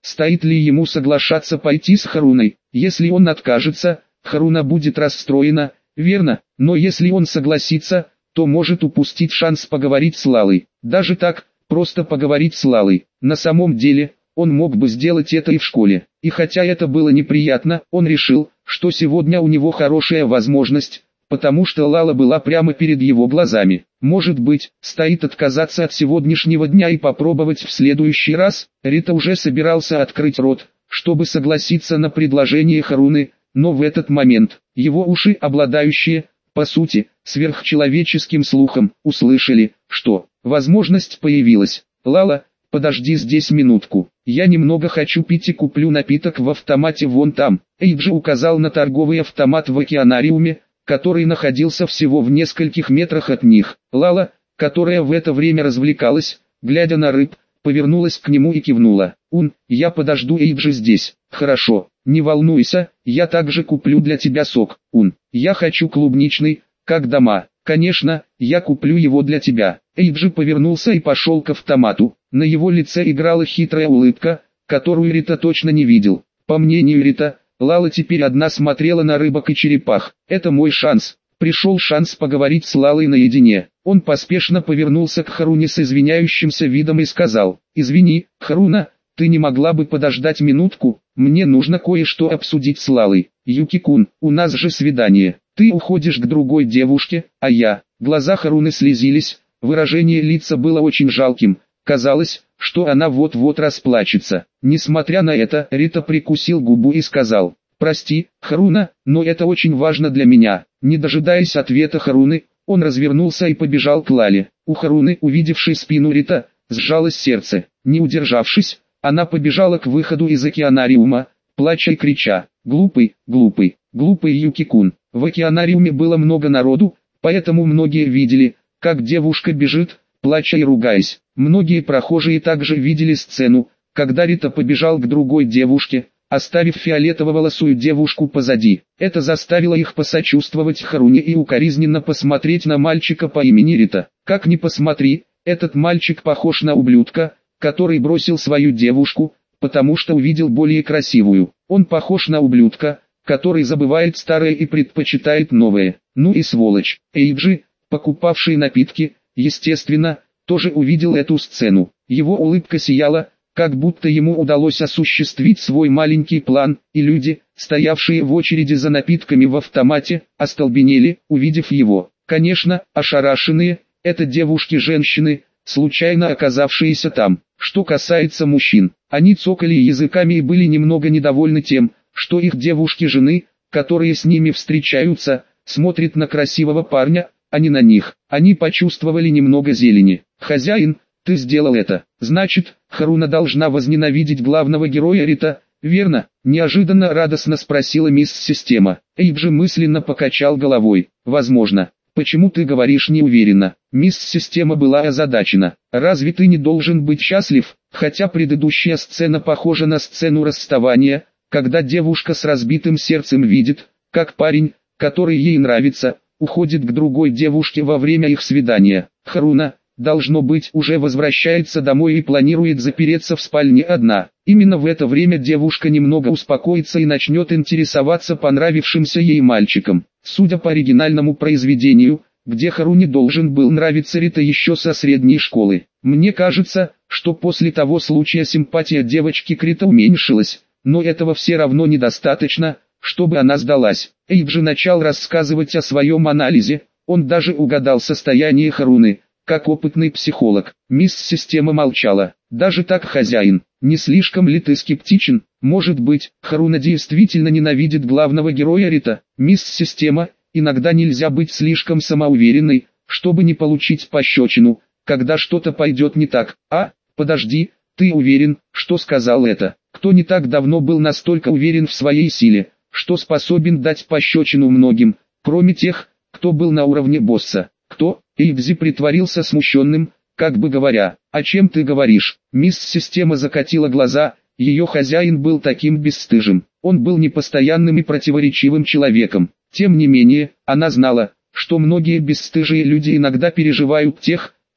стоит ли ему соглашаться пойти с Харуной. Если он откажется, Харуна будет расстроена, верно, но если он согласится, то может упустить шанс поговорить с Лалой. Даже так, просто поговорить с Лалой. На самом деле, он мог бы сделать это и в школе. И хотя это было неприятно, он решил, что сегодня у него хорошая возможность, потому что Лала была прямо перед его глазами. Может быть, стоит отказаться от сегодняшнего дня и попробовать в следующий раз. Рита уже собирался открыть рот, чтобы согласиться на предложение Харуны, но в этот момент, его уши, обладающие, по сути, сверхчеловеческим слухом, услышали, что возможность появилась. «Лала, подожди здесь минутку, я немного хочу пить и куплю напиток в автомате вон там». Эйджи указал на торговый автомат в океанариуме, который находился всего в нескольких метрах от них. Лала, которая в это время развлекалась, глядя на рыб, повернулась к нему и кивнула. Я подожду Эйджи здесь». «Хорошо, не волнуйся, я также куплю для тебя сок». Я хочу клубничный, как дома». «Конечно, я куплю его для тебя». Эйджи повернулся и пошел к автомату. На его лице играла хитрая улыбка, которую Рита точно не видел. По мнению Рита, Лала теперь одна смотрела на рыбок и черепах. «Это мой шанс». Пришел шанс поговорить с Лалой наедине. Он поспешно повернулся к Харуне с извиняющимся видом и сказал: «Извини, Харуна, ты не могла бы подождать минутку? Мне нужно кое-что обсудить с Лалой». «Юки-кун, у нас же свидание. Ты уходишь к другой девушке, а я...» Глаза Харуны слезились, выражение лица было очень жалким. Казалось, что она вот-вот расплачется. Несмотря на это, Рита прикусил губу и сказал: «Прости, Харуна, но это очень важно для меня». Не дожидаясь ответа Харуны, он развернулся и побежал к Лале. У Харуны, увидевшей спину Рита, сжалось сердце. Не удержавшись, она побежала к выходу из океанариума, плача и крича: «Глупый, глупый, глупый Юки-кун». В океанариуме было много народу, поэтому многие видели, как девушка бежит, плача и ругаясь. Многие прохожие также видели сцену, когда Рита побежал к другой девушке, оставив фиолетово-волосую девушку позади. Это заставило их посочувствовать Харуне и укоризненно посмотреть на мальчика по имени Рита. Как ни посмотри, этот мальчик похож на ублюдка, который бросил свою девушку, потому что увидел более красивую. Он похож на ублюдка, который забывает старое и предпочитает новое. Ну и сволочь. Эйджи, покупавший напитки, естественно, тоже увидел эту сцену. Его улыбка сияла, как будто ему удалось осуществить свой маленький план, и люди, стоявшие в очереди за напитками в автомате, остолбенели, увидев его. Конечно, ошарашенные, это девушки-женщины, случайно оказавшиеся там. Что касается мужчин, они цокали языками и были немного недовольны тем, что их девушки-жены, которые с ними встречаются, смотрят на красивого парня, а не на них. Они почувствовали немного зелени. «Хозяин, ты сделал это. Значит, Харуна должна возненавидеть главного героя Рита, верно?» Неожиданно радостно спросила мисс Система. Эйджи мысленно покачал головой. «Возможно». «Почему ты говоришь неуверенно?» Мисс Система была озадачена. «Разве ты не должен быть счастлив?» Хотя предыдущая сцена похожа на сцену расставания, когда девушка с разбитым сердцем видит, как парень, который ей нравится, уходит к другой девушке во время их свидания. Харуна, должно быть, уже возвращается домой и планирует запереться в спальне одна. Именно в это время девушка немного успокоится и начнет интересоваться понравившимся ей мальчиком. Судя по оригинальному произведению, где Харуне должен был нравиться Рита еще со средней школы. Мне кажется, что после того случая симпатия девочки к Рита уменьшилась, но этого все равно недостаточно, чтобы она сдалась. Эйджи начал рассказывать о своем анализе, он даже угадал состояние Харуны, как опытный психолог. Мисс Система молчала. «Даже так, хозяин, не слишком ли ты скептичен? Может быть, Харуна действительно ненавидит главного героя Рита?» «Мисс Система, иногда нельзя быть слишком самоуверенной, чтобы не получить пощечину, когда что-то пойдет не так». Подожди, ты уверен, что сказал это? Кто не так давно был настолько уверен в своей силе, что способен дать пощечину многим, кроме тех, кто был на уровне босса? Кто?» Эйджи притворился смущенным, как бы говоря: «О чем ты говоришь?» Мисс Система закатила глаза, ее хозяин был таким бесстыжим. Он был непостоянным и противоречивым человеком. Тем не менее, она знала, что многие бесстыжие люди иногда переживают тех,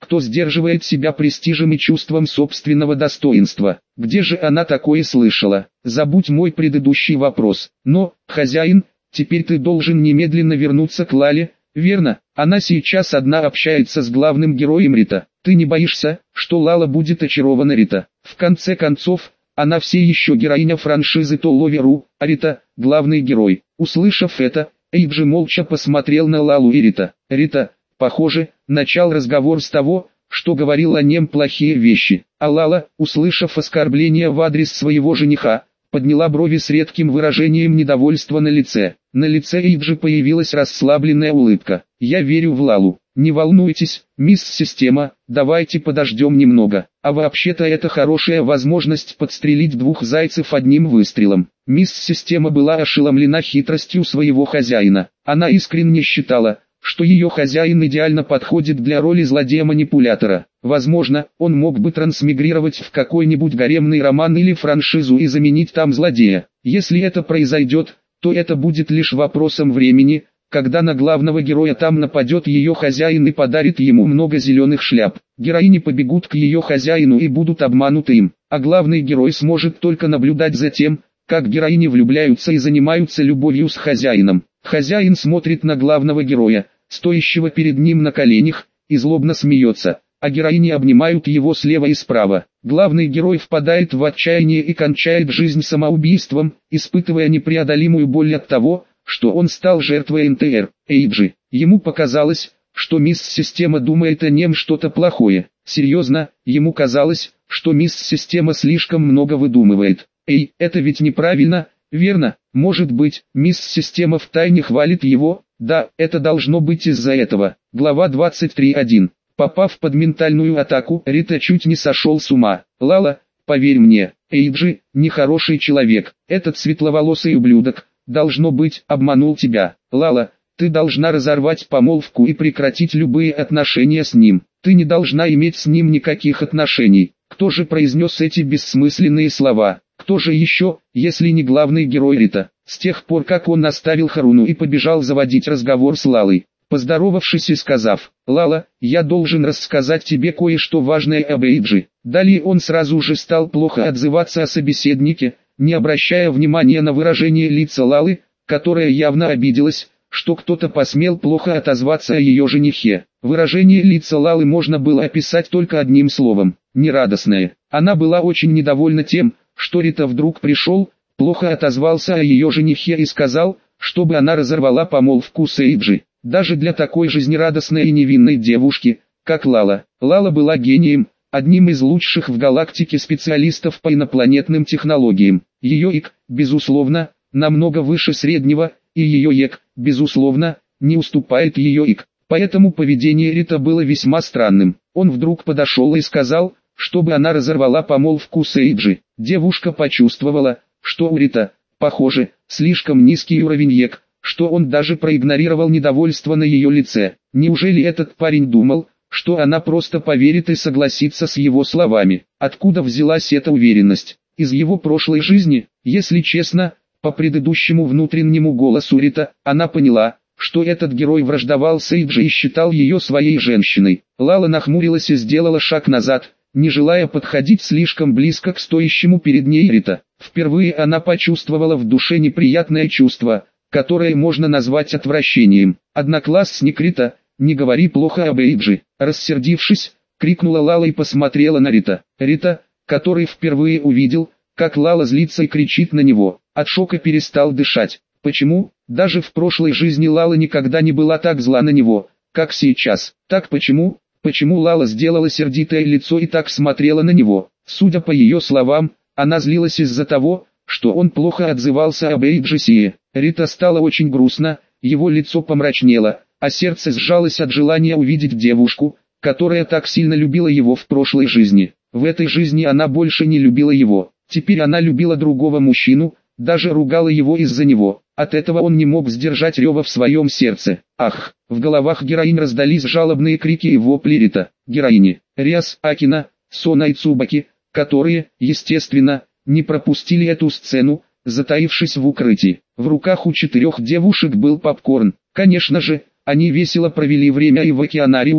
кто сдерживает себя престижем и чувством собственного достоинства. Где же она такое слышала? Забудь мой предыдущий вопрос. Но, хозяин, теперь ты должен немедленно вернуться к Лале, верно? Она сейчас одна общается с главным героем Рита. Ты не боишься, что Лала будет очарована Рита? В конце концов, она все еще героиня франшизы Толоверу, а Рита – главный герой. Услышав это, Эйджи молча посмотрел на Лалу и Рита. Рита, похоже, начал разговор с того, что говорил о нем плохие вещи. А Лала, услышав оскорбление в адрес своего жениха, подняла брови с редким выражением недовольства на лице. На лице Эйджи появилась расслабленная улыбка. «Я верю в Лалу. Не волнуйтесь, мисс Система, давайте подождем немного. А вообще-то это хорошая возможность подстрелить двух зайцев одним выстрелом». Мисс Система была ошеломлена хитростью своего хозяина. Она искренне считала, что ее хозяин идеально подходит для роли злодея-манипулятора. Возможно, он мог бы трансмигрировать в какой-нибудь гаремный роман или франшизу и заменить там злодея. Если это произойдет, то это будет лишь вопросом времени, когда на главного героя там нападет ее хозяин и подарит ему много зеленых шляп. Героини побегут к ее хозяину и будут обмануты им, а главный герой сможет только наблюдать за тем, как героини влюбляются и занимаются любовью с хозяином. Хозяин смотрит на главного героя, стоящего перед ним на коленях, и злобно смеется, а героини обнимают его слева и справа. Главный герой впадает в отчаяние и кончает жизнь самоубийством, испытывая непреодолимую боль от того, что он стал жертвой НТР. Эйджи. Ему показалось, что мисс Система думает о нем что-то плохое. Серьезно, ему казалось, что мисс Система слишком много выдумывает. Эй, это ведь неправильно, верно? Может быть, мисс Система втайне хвалит его? Да, это должно быть из-за этого. Глава 23.1. Попав под ментальную атаку, Рита чуть не сошел с ума. Лала, поверь мне, Эйджи, нехороший человек. Этот светловолосый ублюдок, должно быть, обманул тебя. Лала, ты должна разорвать помолвку и прекратить любые отношения с ним. Ты не должна иметь с ним никаких отношений. Кто же произнес эти бессмысленные слова? Кто же еще, если не главный герой Рита? С тех пор, как он оставил Харуну и побежал заводить разговор с Лалой, поздоровавшись и сказав: «Лала, я должен рассказать тебе кое-что важное об Эйджи». Далее он сразу же стал плохо отзываться о собеседнике, не обращая внимания на выражение лица Лалы, которая явно обиделась, что кто-то посмел плохо отозваться о ее женихе. Выражение лица Лалы можно было описать только одним словом – нерадостное. Она была очень недовольна тем, что Рита вдруг пришел, плохо отозвался о ее женихе и сказал, чтобы она разорвала помолвку с Эйджи. Даже для такой жизнерадостной и невинной девушки, как Лала. Лала была гением, одним из лучших в галактике специалистов по инопланетным технологиям. Ее ИК, безусловно, намного выше среднего, и ее ЕК, безусловно, не уступает ее ИК. Поэтому поведение Рита было весьма странным. Он вдруг подошел и сказал, чтобы она разорвала помолвку с Эйджи. Девушка почувствовала, что у Рита, похоже, слишком низкий уровень ЕК, что он даже проигнорировал недовольство на ее лице. Неужели этот парень думал, что она просто поверит и согласится с его словами? Откуда взялась эта уверенность? Из его прошлой жизни? Если честно, по предыдущему внутреннему голосу Рита, она поняла, что этот герой враждовал с Эйджи и считал ее своей женщиной. Лала нахмурилась и сделала шаг назад, не желая подходить слишком близко к стоящему перед ней Рита. Впервые она почувствовала в душе неприятное чувство, которое можно назвать отвращением. «Одноклассник Рита, не говори плохо об Эйджи». Рассердившись, крикнула Лала и посмотрела на Рита. Рита, который впервые увидел, как Лала злится и кричит на него, от шока перестал дышать. Почему? Даже в прошлой жизни Лала никогда не была так зла на него, как сейчас. Так почему? Почему Лала сделала сердитое лицо и так смотрела на него? Судя по ее словам, она злилась из-за того, что он плохо отзывался об Эйджи. Рита стало очень грустно, его лицо помрачнело, а сердце сжалось от желания увидеть девушку, которая так сильно любила его в прошлой жизни. В этой жизни она больше не любила его. Теперь она любила другого мужчину, даже ругала его из-за него. От этого он не мог сдержать рева в своем сердце. Ах! В головах героинь раздались жалобные крики и вопли Рита. Героини Риас, Акина, Сона и Цубаки, которые, естественно, не пропустили эту сцену, затаившись в укрытии. В руках у 4 девушек был попкорн. Конечно же, они весело провели время и в океанариуме,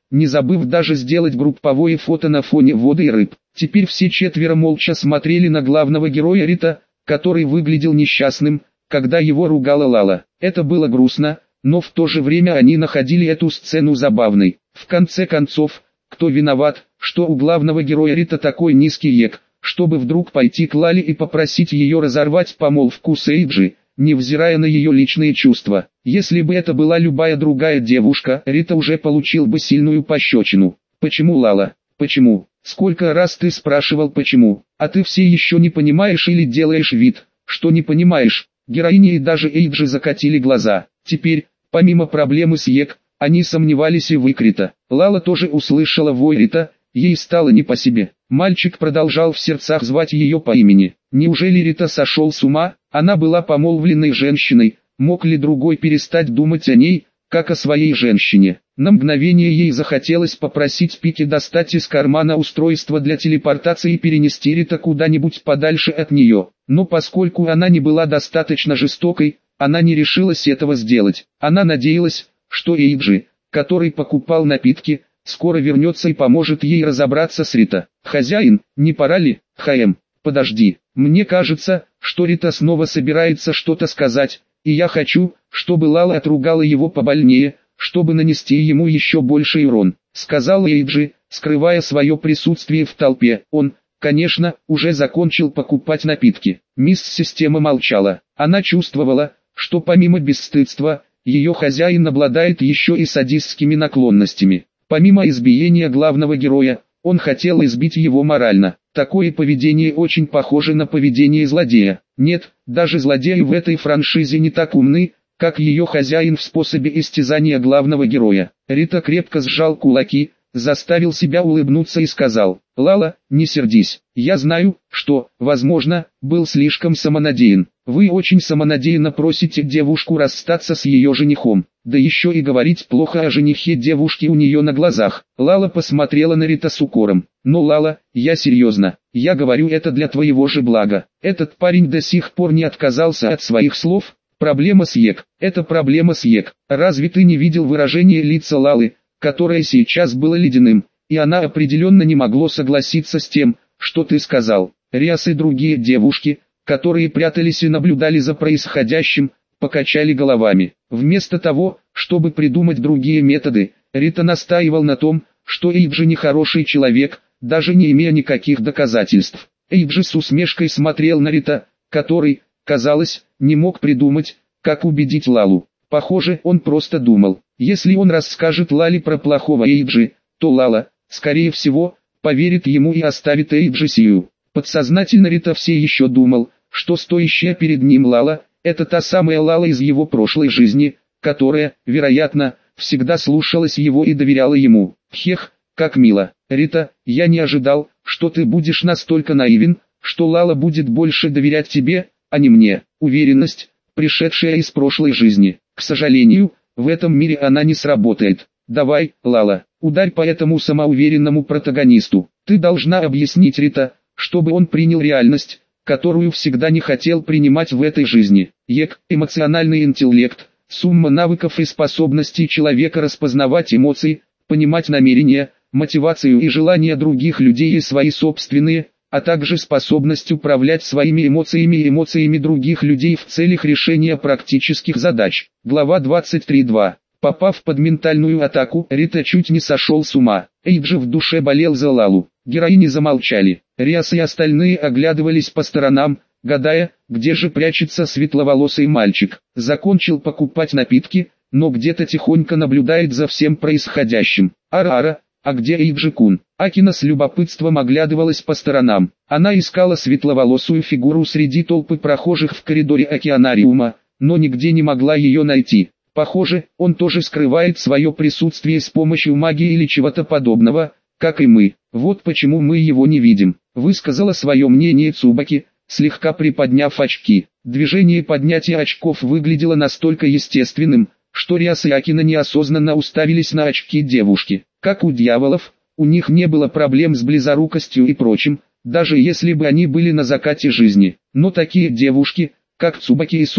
не забыв даже сделать групповое фото на фоне воды и рыб. Теперь все четверо молча смотрели на главного героя Рита, который выглядел несчастным, когда его ругала Лала. Это было грустно, но в то же время они находили эту сцену забавной. В конце концов, кто виноват, что у главного героя Рита такой низкий ЕК, чтобы вдруг пойти к Лале и попросить ее разорвать помолвку с Эйджи, невзирая на ее личные чувства. Если бы это была любая другая девушка, Рита уже получил бы сильную пощечину. Почему, Лала? Почему? Сколько раз ты спрашивал почему? А ты все еще не понимаешь или делаешь вид, что не понимаешь? Героини и даже Эйджи закатили глаза. Теперь, помимо проблемы с ЕК, они сомневались и в Рита. Лала тоже услышала вой Рита, ей стало не по себе. Мальчик продолжал в сердцах звать ее по имени. Неужели Рита сошел с ума? Она была помолвленной женщиной, мог ли другой перестать думать о ней, как о своей женщине? На мгновение ей захотелось попросить Пики достать из кармана устройство для телепортации и перенести Рита куда-нибудь подальше от нее. Но поскольку она не была достаточно жестокой, она не решилась этого сделать. Она надеялась, что Эйджи, который покупал напитки, скоро вернется и поможет ей разобраться с Рита. «Хозяин, не пора ли?» «ХМ, подожди, мне кажется, что Рита снова собирается что-то сказать, и я хочу, чтобы Лала отругала его побольнее, чтобы нанести ему еще больший урон», сказал Эйджи, скрывая свое присутствие в толпе. Он, конечно, уже закончил покупать напитки. Мисс Система молчала. Она чувствовала, что помимо бесстыдства, ее хозяин обладает еще и садистскими наклонностями. Помимо избиения главного героя, он хотел избить его морально. Такое поведение очень похоже на поведение злодея. Нет, даже злодеи в этой франшизе не так умны, как ее хозяин в способе истязания главного героя. Рита крепко сжал кулаки, заставил себя улыбнуться и сказал: «Лала, не сердись. Я знаю, что, возможно, был слишком самонадеян. Вы очень самонадеянно просите девушку расстаться с ее женихом, да еще и говорить плохо о женихе девушки у нее на глазах». Лала посмотрела на Рита с укором. «Но, Лала, я серьезно. Я говорю это для твоего же блага. Этот парень до сих пор не отказался от своих слов. Проблема с ЕК. Это проблема с ЕК. Разве ты не видел выражение лица Лалы, которое сейчас было ледяным, и она определенно не могло согласиться с тем, что ты сказал?» Риас и другие девушки, которые прятались и наблюдали за происходящим, покачали головами. Вместо того, чтобы придумать другие методы, Рита настаивал на том, что Эйджи нехороший человек, даже не имея никаких доказательств. Эйджи с усмешкой смотрел на Рита, который, казалось, не мог придумать, как убедить Лалу. Похоже, он просто думал, если он расскажет Лале про плохого Эйджи, то Лала, скорее всего, поверит ему и оставит Эйджи сию. Подсознательно Рита все еще думал, что стоящая перед ним Лала, это та самая Лала из его прошлой жизни, которая, вероятно, всегда слушалась его и доверяла ему. Хех, как мило. Рита, я не ожидал, что ты будешь настолько наивен, что Лала будет больше доверять тебе, а не мне. Уверенность, пришедшая из прошлой жизни. К сожалению, в этом мире она не сработает. Давай, Лала, ударь по этому самоуверенному протагонисту. Ты должна объяснить Рита, чтобы он принял реальность, которую всегда не хотел принимать в этой жизни. ЕК, эмоциональный интеллект, сумма навыков и способностей человека распознавать эмоции, понимать намерения, мотивацию и желания других людей и свои собственные, а также способность управлять своими эмоциями и эмоциями других людей в целях решения практических задач. Глава 23.2. Попав под ментальную атаку, Рита чуть не сошел с ума. Эйджи в душе болел за Лалу. Героини замолчали. Риас и остальные оглядывались по сторонам, гадая, где же прячется светловолосый мальчик. Закончил покупать напитки, но где-то тихонько наблюдает за всем происходящим. Ара-ара, а где Эйджи-кун? Акина с любопытством оглядывалась по сторонам. Она искала светловолосую фигуру среди толпы прохожих в коридоре океанариума, но нигде не могла ее найти. Похоже, он тоже скрывает свое присутствие с помощью магии или чего-то подобного, как и мы. Вот почему мы его не видим, высказала свое мнение Цубаки, слегка приподняв очки. Движение поднятия очков выглядело настолько естественным, что Риас и Акина неосознанно уставились на очки девушки. Как у дьяволов, у них не было проблем с близорукостью и прочим, даже если бы они были на закате жизни. Но такие девушки, как Цубаки и Сона,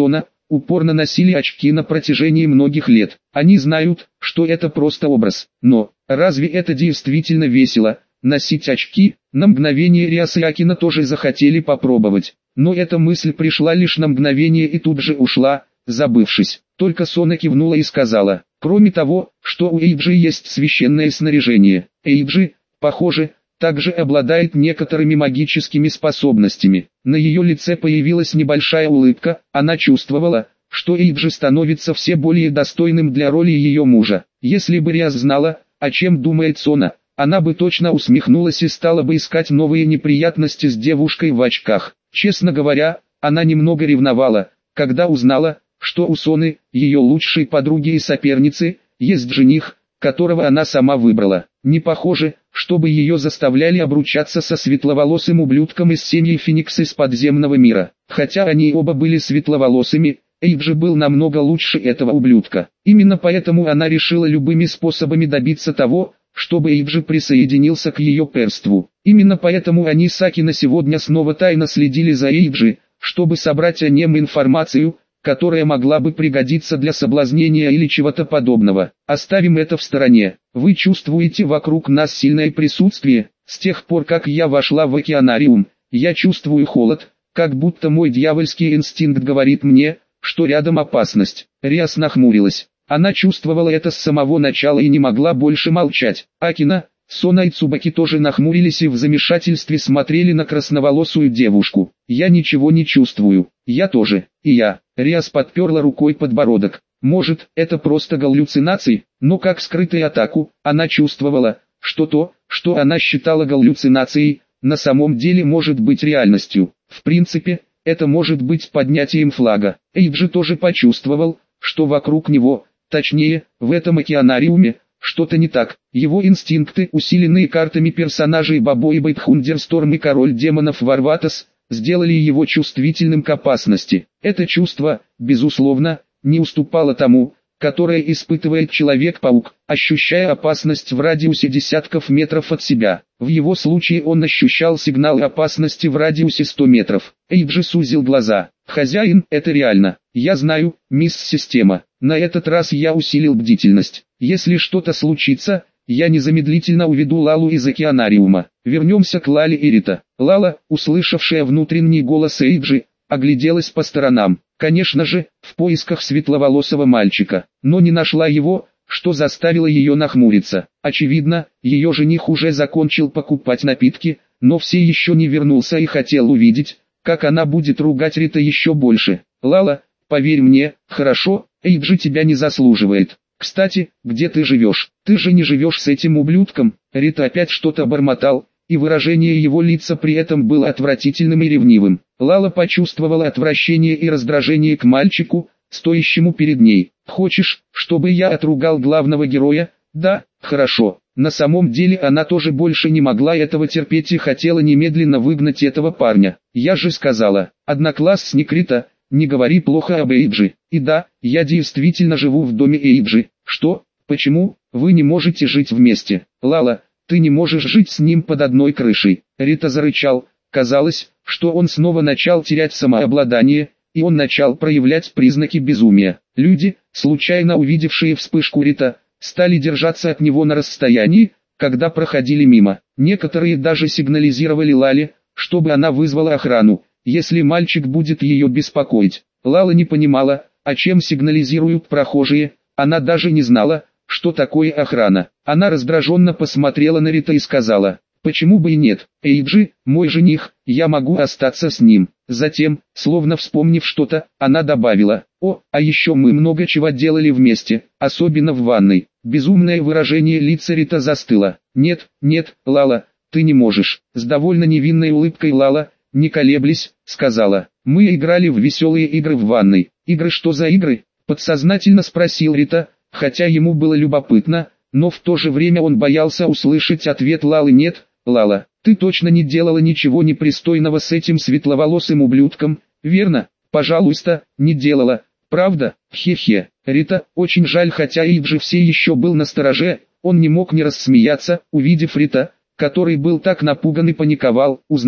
упорно носили очки на протяжении многих лет. Они знают, что это просто образ. Но, разве это действительно весело, носить очки? На мгновение Риас и Акина тоже захотели попробовать. Но эта мысль пришла лишь на мгновение и тут же ушла, забывшись. Только Сона кивнула и сказала: кроме того, что у Эйджи есть священное снаряжение. Эйджи, похоже, также обладает некоторыми магическими способностями. На ее лице появилась небольшая улыбка, она чувствовала, что Эйджи становится все более достойным для роли ее мужа. Если бы Риас знала, о чем думает Сона, она бы точно усмехнулась и стала бы искать новые неприятности с девушкой в очках. Честно говоря, она немного ревновала, когда узнала, что у Соны, ее лучшей подруги и соперницы, есть жених, которого она сама выбрала. Не похоже, чтобы ее заставляли обручаться со светловолосым ублюдком из семьи Феникс из подземного мира. Хотя они оба были светловолосыми, Эйджи был намного лучше этого ублюдка. Именно поэтому она решила любыми способами добиться того, чтобы Эйджи присоединился к ее перству. Именно поэтому они с Акино сегодня снова тайно следили за Эйджи, чтобы собрать о нем информацию, которая могла бы пригодиться для соблазнения или чего-то подобного. Оставим это в стороне. Вы чувствуете вокруг нас сильное присутствие? С тех пор, как я вошла в океанариум, я чувствую холод, как будто мой дьявольский инстинкт говорит мне, что рядом опасность. Риас нахмурилась. Она чувствовала это с самого начала и не могла больше молчать. Акина, Сона и Цубаки тоже нахмурились и в замешательстве смотрели на красноволосую девушку. «Я ничего не чувствую». «Я тоже». «И я». Риас подперла рукой подбородок. Может, это просто галлюцинации, но как скрытую атаку, она чувствовала, что то, что она считала галлюцинацией, на самом деле может быть реальностью. В принципе, это может быть поднятием флага. Эйджи тоже почувствовал, что вокруг него, точнее, в этом океанариуме, что-то не так. Его инстинкты, усиленные картами персонажей Бабо и Байтхундерсторм и Король демонов Варватас, сделали его чувствительным к опасности. Это чувство, безусловно, не уступало тому, которое испытывает Человек-паук, ощущая опасность в радиусе десятков метров от себя. В его случае он ощущал сигнал опасности в радиусе 100 метров. Эйджи сузил глаза. «Хозяин, это реально. Я знаю, мисс Система. На этот раз я усилил бдительность. Если что-то случится, я незамедлительно уведу Лалу из океанариума. Вернемся к Лале и Рита». Лала, услышавшая внутренний голос Эйджи, огляделась по сторонам. Конечно же, в поисках светловолосого мальчика, но не нашла его, что заставило ее нахмуриться. Очевидно, ее жених уже закончил покупать напитки, но все еще не вернулся и хотел увидеть, как она будет ругать Рита еще больше. «Лала, поверь мне, хорошо, Эйджи тебя не заслуживает. Кстати, где ты живешь? Ты же не живешь с этим ублюдком». Рита опять что-то бормотал, и выражение его лица при этом было отвратительным и ревнивым. Лала почувствовала отвращение и раздражение к мальчику, стоящему перед ней. «Хочешь, чтобы я отругал главного героя?» «Да, хорошо». На самом деле она тоже больше не могла этого терпеть и хотела немедленно выгнать этого парня. «Я же сказала, одноклассник Рита, не говори плохо об Эйджи. И да, я действительно живу в доме Эйджи». «Что? Почему? Вы не можете жить вместе?» «Лала, ты не можешь жить с ним под одной крышей». Рита зарычал. Казалось, что он снова начал терять самообладание, и он начал проявлять признаки безумия. Люди, случайно увидевшие вспышку Рита, стали держаться от него на расстоянии, когда проходили мимо. Некоторые даже сигнализировали Лале, чтобы она вызвала охрану, если мальчик будет ее беспокоить. Лала не понимала, о чем сигнализируют прохожие, она даже не знала, что такое охрана. Она раздраженно посмотрела на Рита и сказала: «Почему бы и нет? Эйджи, мой жених, я могу остаться с ним». Затем, словно вспомнив что-то, она добавила: «О, а еще мы много чего делали вместе, особенно в ванной». Безумное выражение лица Рита застыло. «Нет, нет, Лала, ты не можешь». С довольно невинной улыбкой Лала, не колеблясь, сказала: «Мы играли в веселые игры в ванной». «Игры? Что за игры?» — подсознательно спросил Рита, хотя ему было любопытно, но в то же время он боялся услышать ответ Лалы. «Нет, Лала, ты точно не делала ничего непристойного с этим светловолосым ублюдком, верно?» «Пожалуйста, не делала. Правда? Хе-хе». Рита, очень жаль, хотя Эйджи все еще был настороже, он не мог не рассмеяться, увидев Рита, который был так напуган и паниковал, узнав,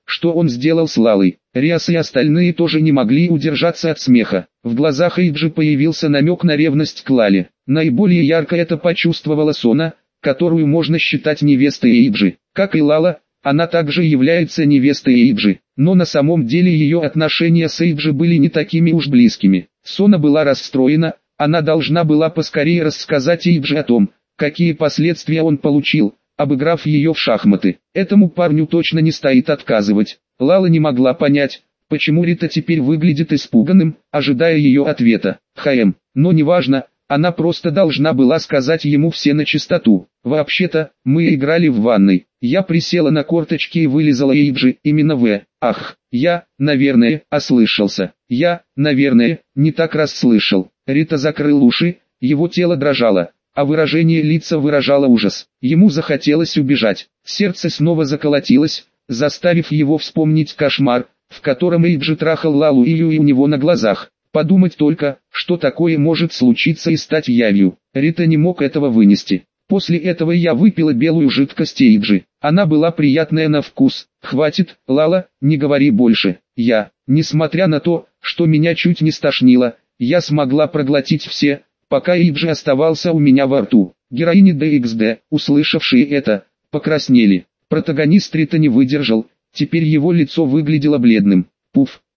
что он сделал с Лалой. Риас и остальные тоже не могли удержаться от смеха. В глазах Эйджи появился намек на ревность к Лале. Наиболее ярко это почувствовала Сона, которую можно считать невестой Эйджи. Как и Лала, она также является невестой Эйджи, но на самом деле ее отношения с Эйджи были не такими уж близкими. Сона была расстроена, она должна была поскорее рассказать Эйджи о том, какие последствия он получил, обыграв ее в шахматы. Этому парню точно не стоит отказывать. Лала не могла понять, почему Рита теперь выглядит испуганным, ожидая ее ответа. Но неважно, она просто должна была сказать ему все на чистоту. Вообще-то, мы играли в ванной. Я присела на корточки и вылизала Эйджи именно в... Ах, я, наверное, ослышался. Я, наверное, не так расслышал. Рита закрыл уши, его тело дрожало, а выражение лица выражало ужас. Ему захотелось убежать. Сердце снова заколотилось, заставив его вспомнить кошмар, в котором Эйджи трахал Лалу и у него на глазах. Подумать только, что такое может случиться и стать явью. Рита не мог этого вынести. После этого я выпила белую жидкость Эйджи. Она была приятная на вкус. Хватит, Лала, не говори больше. Несмотря на то, что меня чуть не стошнило, я смогла проглотить все, пока Эйджи оставался у меня во рту. Героини DXD, услышавшие это, покраснели. Протагонист Рита не выдержал, теперь его лицо выглядело бледным. Пуф,